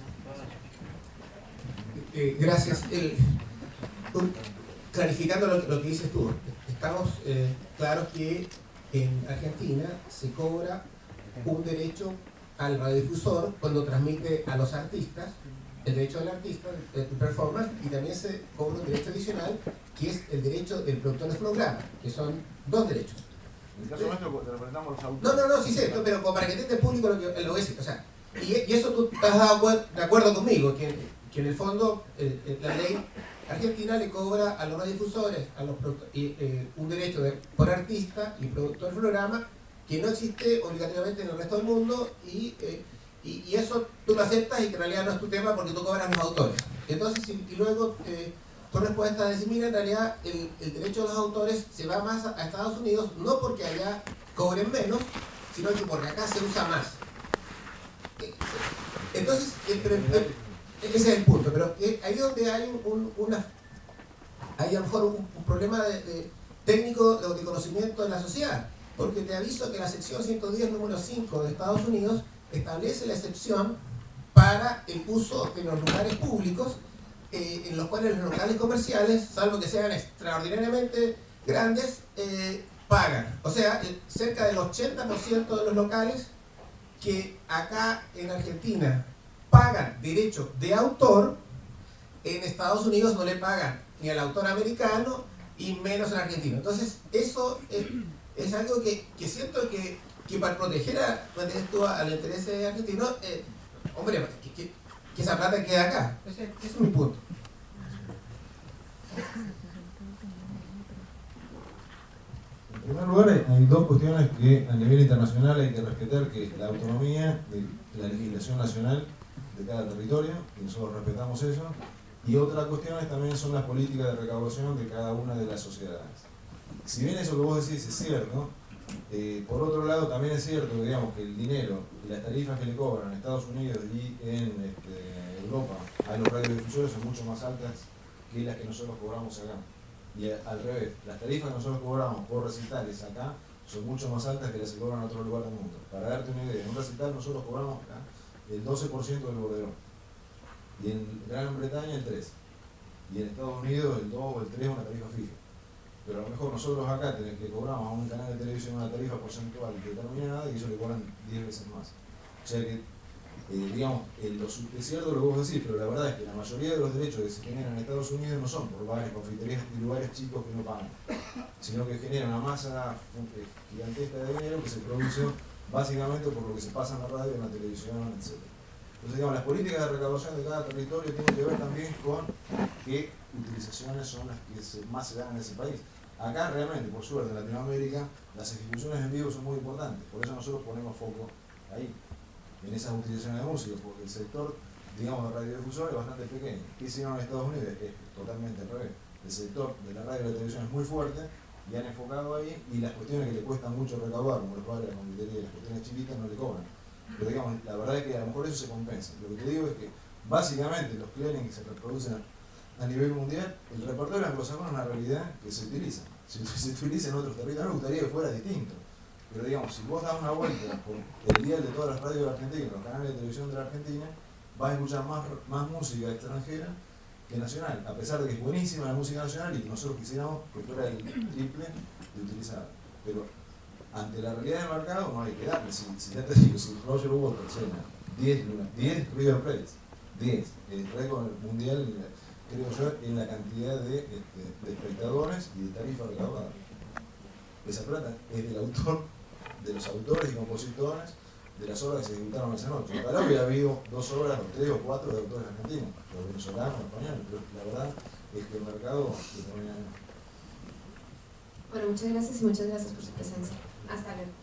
Eh, gracias. El, un, clarificando lo, lo que dices tú, estamos eh, claros que en Argentina se cobra un derecho al radiodifusor cuando transmite a los artistas, el derecho del artista, el performance, y también se cobra un derecho adicional que es el derecho del productor de fonograma, que son dos derechos. En el caso nuestro representamos los autores. No, no, no, sí sé, no, pero como para que entienda el público lo que lo es, o sea, y, y eso tú estás de acuerdo conmigo, que, que en el fondo el, el, la ley argentina le cobra a los radiodifusores a los y, eh, un derecho de, por artista y productor del programa que no existe obligatoriamente en el resto del mundo, y, eh, y, y eso tú lo aceptas y que en realidad no es tu tema porque tú cobras los autores. Entonces, y, y luego eh, tu respuesta es decir, mira, en realidad el, el derecho de los autores se va más a, a Estados Unidos, no porque allá cobren menos, sino que porque acá se usa más. Entonces, el, el, el, ese es el punto, pero ahí donde hay un, una, hay a lo mejor un, un problema de, de técnico de, de conocimiento de la sociedad, porque te aviso que la sección ciento diez número cinco de Estados Unidos establece la excepción para el uso de los lugares públicos, eh, en los cuales los locales comerciales, salvo que sean extraordinariamente grandes, eh, pagan. O sea, cerca del ochenta por ciento de los locales que acá en Argentina pagan derechos de autor, en Estados Unidos no le pagan ni al autor americano y menos al argentino. Entonces, eso es, es algo que, que siento que, que para proteger a, a los intereses argentinos, eh, hombre, que, que, que esa plata quede acá. Ese, ese es mi punto. En primer lugar, hay dos cuestiones que a nivel internacional hay que respetar, que es la autonomía de la legislación nacional de cada territorio, y nosotros respetamos eso, y otra cuestión también son las políticas de recaudación de cada una de las sociedades. Si bien eso que vos decís es cierto, eh, por otro lado también es cierto que, digamos, que el dinero y las tarifas que le cobran en Estados Unidos y en este, Europa a los radiodifusores son mucho más altas que las que nosotros cobramos acá. Y al revés, las tarifas que nosotros cobramos por recitales acá son mucho más altas que las que cobran en otro lugar del mundo. Para darte una idea, en un recital nosotros cobramos acá el doce por ciento del bordeón, y en Gran Bretaña el tres por ciento, y en Estados Unidos el dos o el tres por ciento una tarifa fija. Pero a lo mejor nosotros acá tenemos que cobramos a un canal de televisión una tarifa porcentual determinada y ellos le cobran diez veces más. O sea que, eh, digamos, eh, lo, es cierto lo que vos decís, pero la verdad es que la mayoría de los derechos que se generan en Estados Unidos no son por bares, confiterías y lugares chicos que no pagan. sino que genera una masa gigantesca de dinero que se produce básicamente por lo que se pasa en la radio, en la televisión, etcétera. Entonces, digamos, las políticas de recaudación de cada territorio tienen que ver también con qué utilizaciones son las que se, más se dan en ese país. Acá realmente, por suerte, en Latinoamérica, las ejecuciones en vivo son muy importantes, por eso nosotros ponemos foco ahí, en esas utilizaciones de música, porque el sector, digamos, de radiodifusor es bastante pequeño. ¿Qué hicieron en Estados Unidos? Es totalmente al revés. El sector de la radio y la televisión es muy fuerte y han enfocado ahí, y las cuestiones que le cuestan mucho recaudar, como los bares, la confitería y las cuestiones chiquitas, no le cobran. Pero digamos, la verdad es que a lo mejor eso se compensa. Lo que te digo es que básicamente los clearing que se reproducen a nivel mundial, el repertorio anglosajón es una realidad que se utiliza. Si se utiliza en otros territorios, me gustaría que fuera distinto. Pero digamos, si vos das una vuelta por el dial de todas las radios de Argentina, los canales de televisión de la Argentina, vas a escuchar más, más música extranjera que nacional, a pesar de que es buenísima la música nacional y nosotros quisiéramos que fuera el triple de utilizar. Pero ante la realidad del mercado no hay que darle. Si, si ya te digo, si Roger Waters llena diez River Plates, diez, el récord mundial, creo yo, en la cantidad de, este, de espectadores y de tarifa recaudada. Esa plata es del autor, de los autores y compositores de las obras que se ejecutaron esa noche. Ojalá hubiera habido dos obras, o tres o cuatro de autores argentinos, los venezolanos, los españoles, pero la verdad es que el mercado determina. Bueno, muchas gracias y muchas gracias por su presencia. Hasta luego.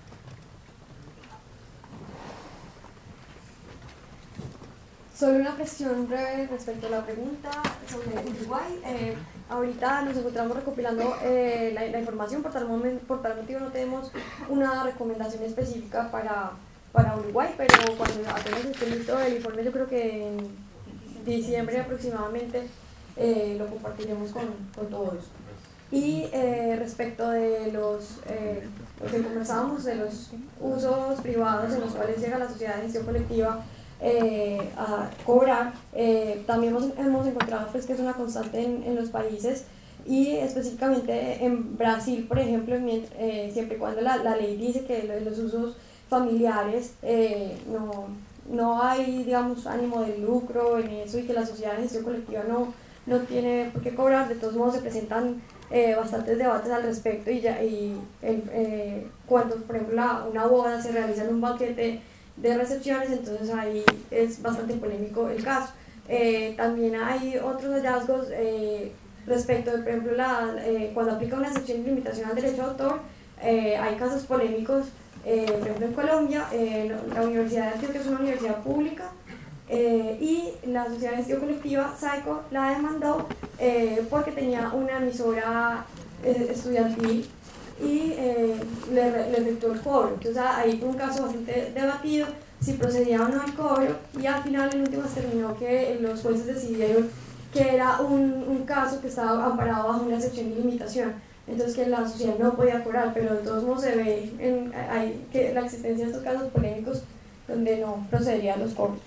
Solo una cuestión breve respecto a la pregunta sobre Uruguay. Eh, ahorita nos encontramos recopilando eh, la, la información, por tal, momento, por tal motivo no tenemos una recomendación específica para, para Uruguay, pero cuando apenas esté listo el informe, yo creo que en diciembre aproximadamente eh, lo compartiremos con, con todos. Y eh, respecto de los, eh, lo que conversábamos, de los usos privados en los cuales llega la sociedad de gestión colectiva eh, a cobrar, eh, también hemos, hemos encontrado pues, que es una constante en, en los países, y específicamente en Brasil, por ejemplo, eh, siempre y cuando la, la ley dice que los usos familiares eh, no, no hay, digamos, ánimo de lucro en eso, y que la sociedad de gestión colectiva no, no tiene por qué cobrar. De todos modos se presentan Eh, bastantes debates al respecto, y, ya, y el, eh, cuando por ejemplo la, una boda se realiza en un banquete de recepciones, entonces ahí es bastante polémico el caso. Eh, también hay otros hallazgos eh, respecto de, por ejemplo, la, eh, cuando aplica una excepción de limitación al derecho de autor, eh, hay casos polémicos, eh, por ejemplo en Colombia, eh, la Universidad de Antioquia es una universidad pública, Eh, y la sociedad de gestión colectiva, SAICO, la demandó eh, porque tenía una emisora eh, estudiantil y eh, le, le efectuó el cobro. Entonces ahí fue un caso bastante debatido si procedía o no el cobro, y al final en últimas terminó que los jueces decidieron que era un, un caso que estaba amparado bajo una excepción de limitación, entonces que la sociedad no podía cobrar, pero de todos modos se ve en, hay, que la existencia de estos casos polémicos donde no procederían los cobros.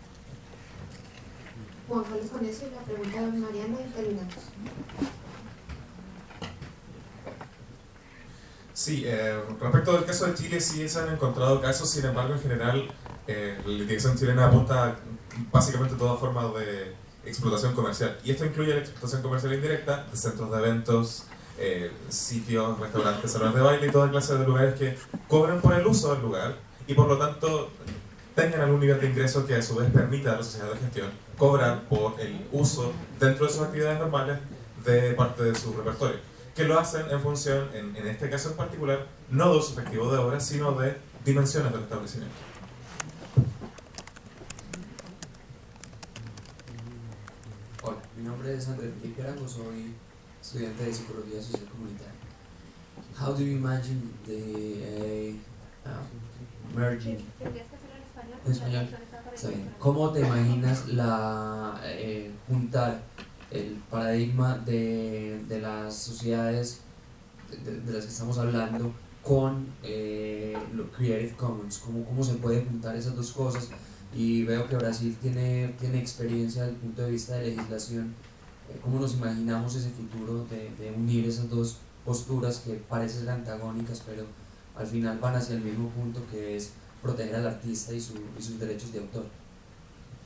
Juan Carlos, con eso y la pregunta de Mariana, y terminamos. Sí, eh, respecto del caso de Chile, sí se han encontrado casos, sin embargo, en general, eh, la litigación chilena apunta básicamente a todas formas de explotación comercial. Y esto incluye la explotación comercial indirecta de centros de eventos, eh, sitios, restaurantes, salones de baile y toda clase de lugares que cobran por el uso del lugar y por lo tanto tengan algún nivel de ingreso que a su vez permita a la sociedad de gestión cobrar por el uso dentro de sus actividades normales de parte de su repertorio, que lo hacen en función, en, en este caso en particular, no de uso efectivo de obras, sino de dimensiones del establecimiento. Hola, mi nombre es Andrés Felipe Arango, soy estudiante de Psicología Social Comunitaria. How do you imagine the uh, uh, merging? En español. Está bien. ¿Cómo te imaginas la eh, juntar el paradigma de, de las sociedades de, de las que estamos hablando con eh, lo Creative Commons? ¿Cómo, ¿Cómo se puede juntar esas dos cosas? Y veo que Brasil tiene, tiene experiencia desde el punto de vista de legislación. ¿Cómo nos imaginamos ese futuro de, de unir esas dos posturas que parecen ser antagónicas, pero al final van hacia el mismo punto, que es proteger al artista y, su, y sus derechos de autor?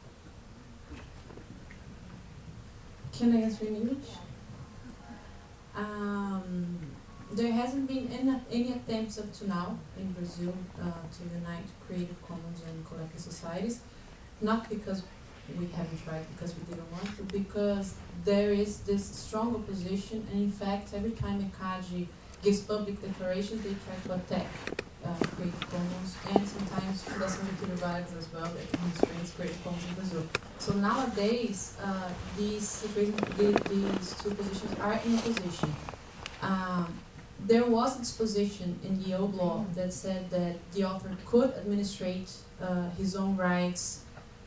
Can I answer in English? Um, there hasn't been any, any attempts up to now in Brazil uh, to unite Creative Commons and collective societies, not because we haven't tried, because we didn't want to, because there is this strong opposition, and in fact, every time ECADE gives public declarations, they try to attack uh, Creative Commons, and sometimes Fundação Getúlio Vargas as well, that constrains Creative Commons in Brazil. So nowadays, uh, these, these two positions are in opposition. Um, there was a disposition in the old law that said that the author could administrate uh, his own rights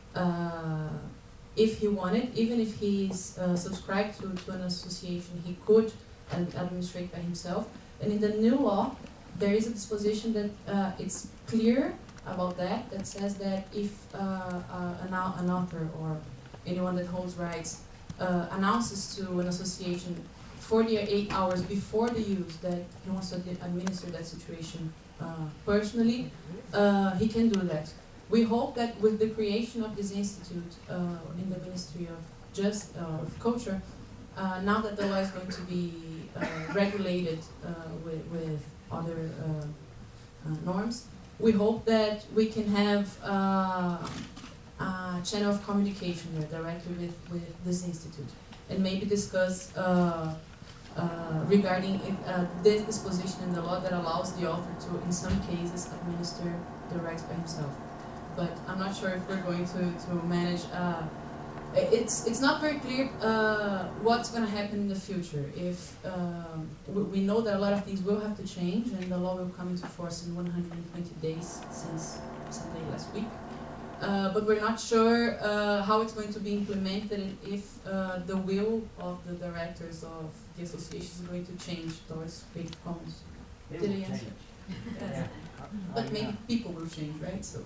uh, if he wanted, even if he's uh, subscribed to, to an association, he could ad administrate by himself. And in the new law, there is a disposition that uh, it's clear about that, that says that if uh, uh, an, an author or anyone that holds rights uh, announces to an association forty-eight hours before the use that he wants to administer that situation uh, personally, uh, he can do that. We hope that with the creation of this institute uh, in the Ministry of Just uh, of Culture, uh, now that the law is going to be uh, regulated uh, with, with other uh, uh, norms, we hope that we can have uh, a channel of communication there directly with, with this institute, and maybe discuss uh, uh, regarding uh, this disposition in the law that allows the author to, in some cases, administer the rights by himself. But I'm not sure if we're going to, to manage. Uh, it's it's not very clear uh, what's going to happen in the future. If um, we, we know that a lot of things will have to change, and the law will come into force in one hundred twenty days since Sunday last week. Uh, but we're not sure uh, how it's going to be implemented, and if uh, the will of the directors of the association is going to change towards Creative Commons. Did I answer? Yes. But maybe people will change, right? So.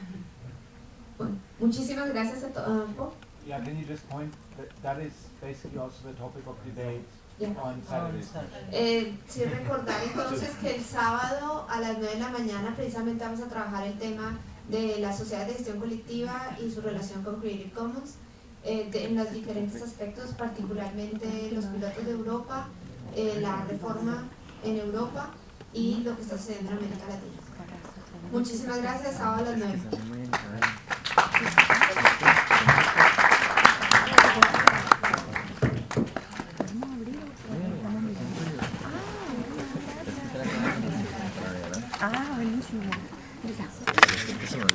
Bueno, muchísimas gracias a todos. Uh, yeah, can you just point that that is basically also the topic of debate yeah. on Saturday? Eh, sí, recordar entonces que el sábado a las nueve de la mañana precisamente vamos a trabajar el tema de la sociedad de gestión colectiva y su relación con Creative Commons eh, de, en los diferentes aspectos, particularmente los pilotos de Europa, eh, la reforma en Europa y lo que está sucediendo en América Latina. Muchísimas gracias, sábado a las nueve. Ah, buenísimo.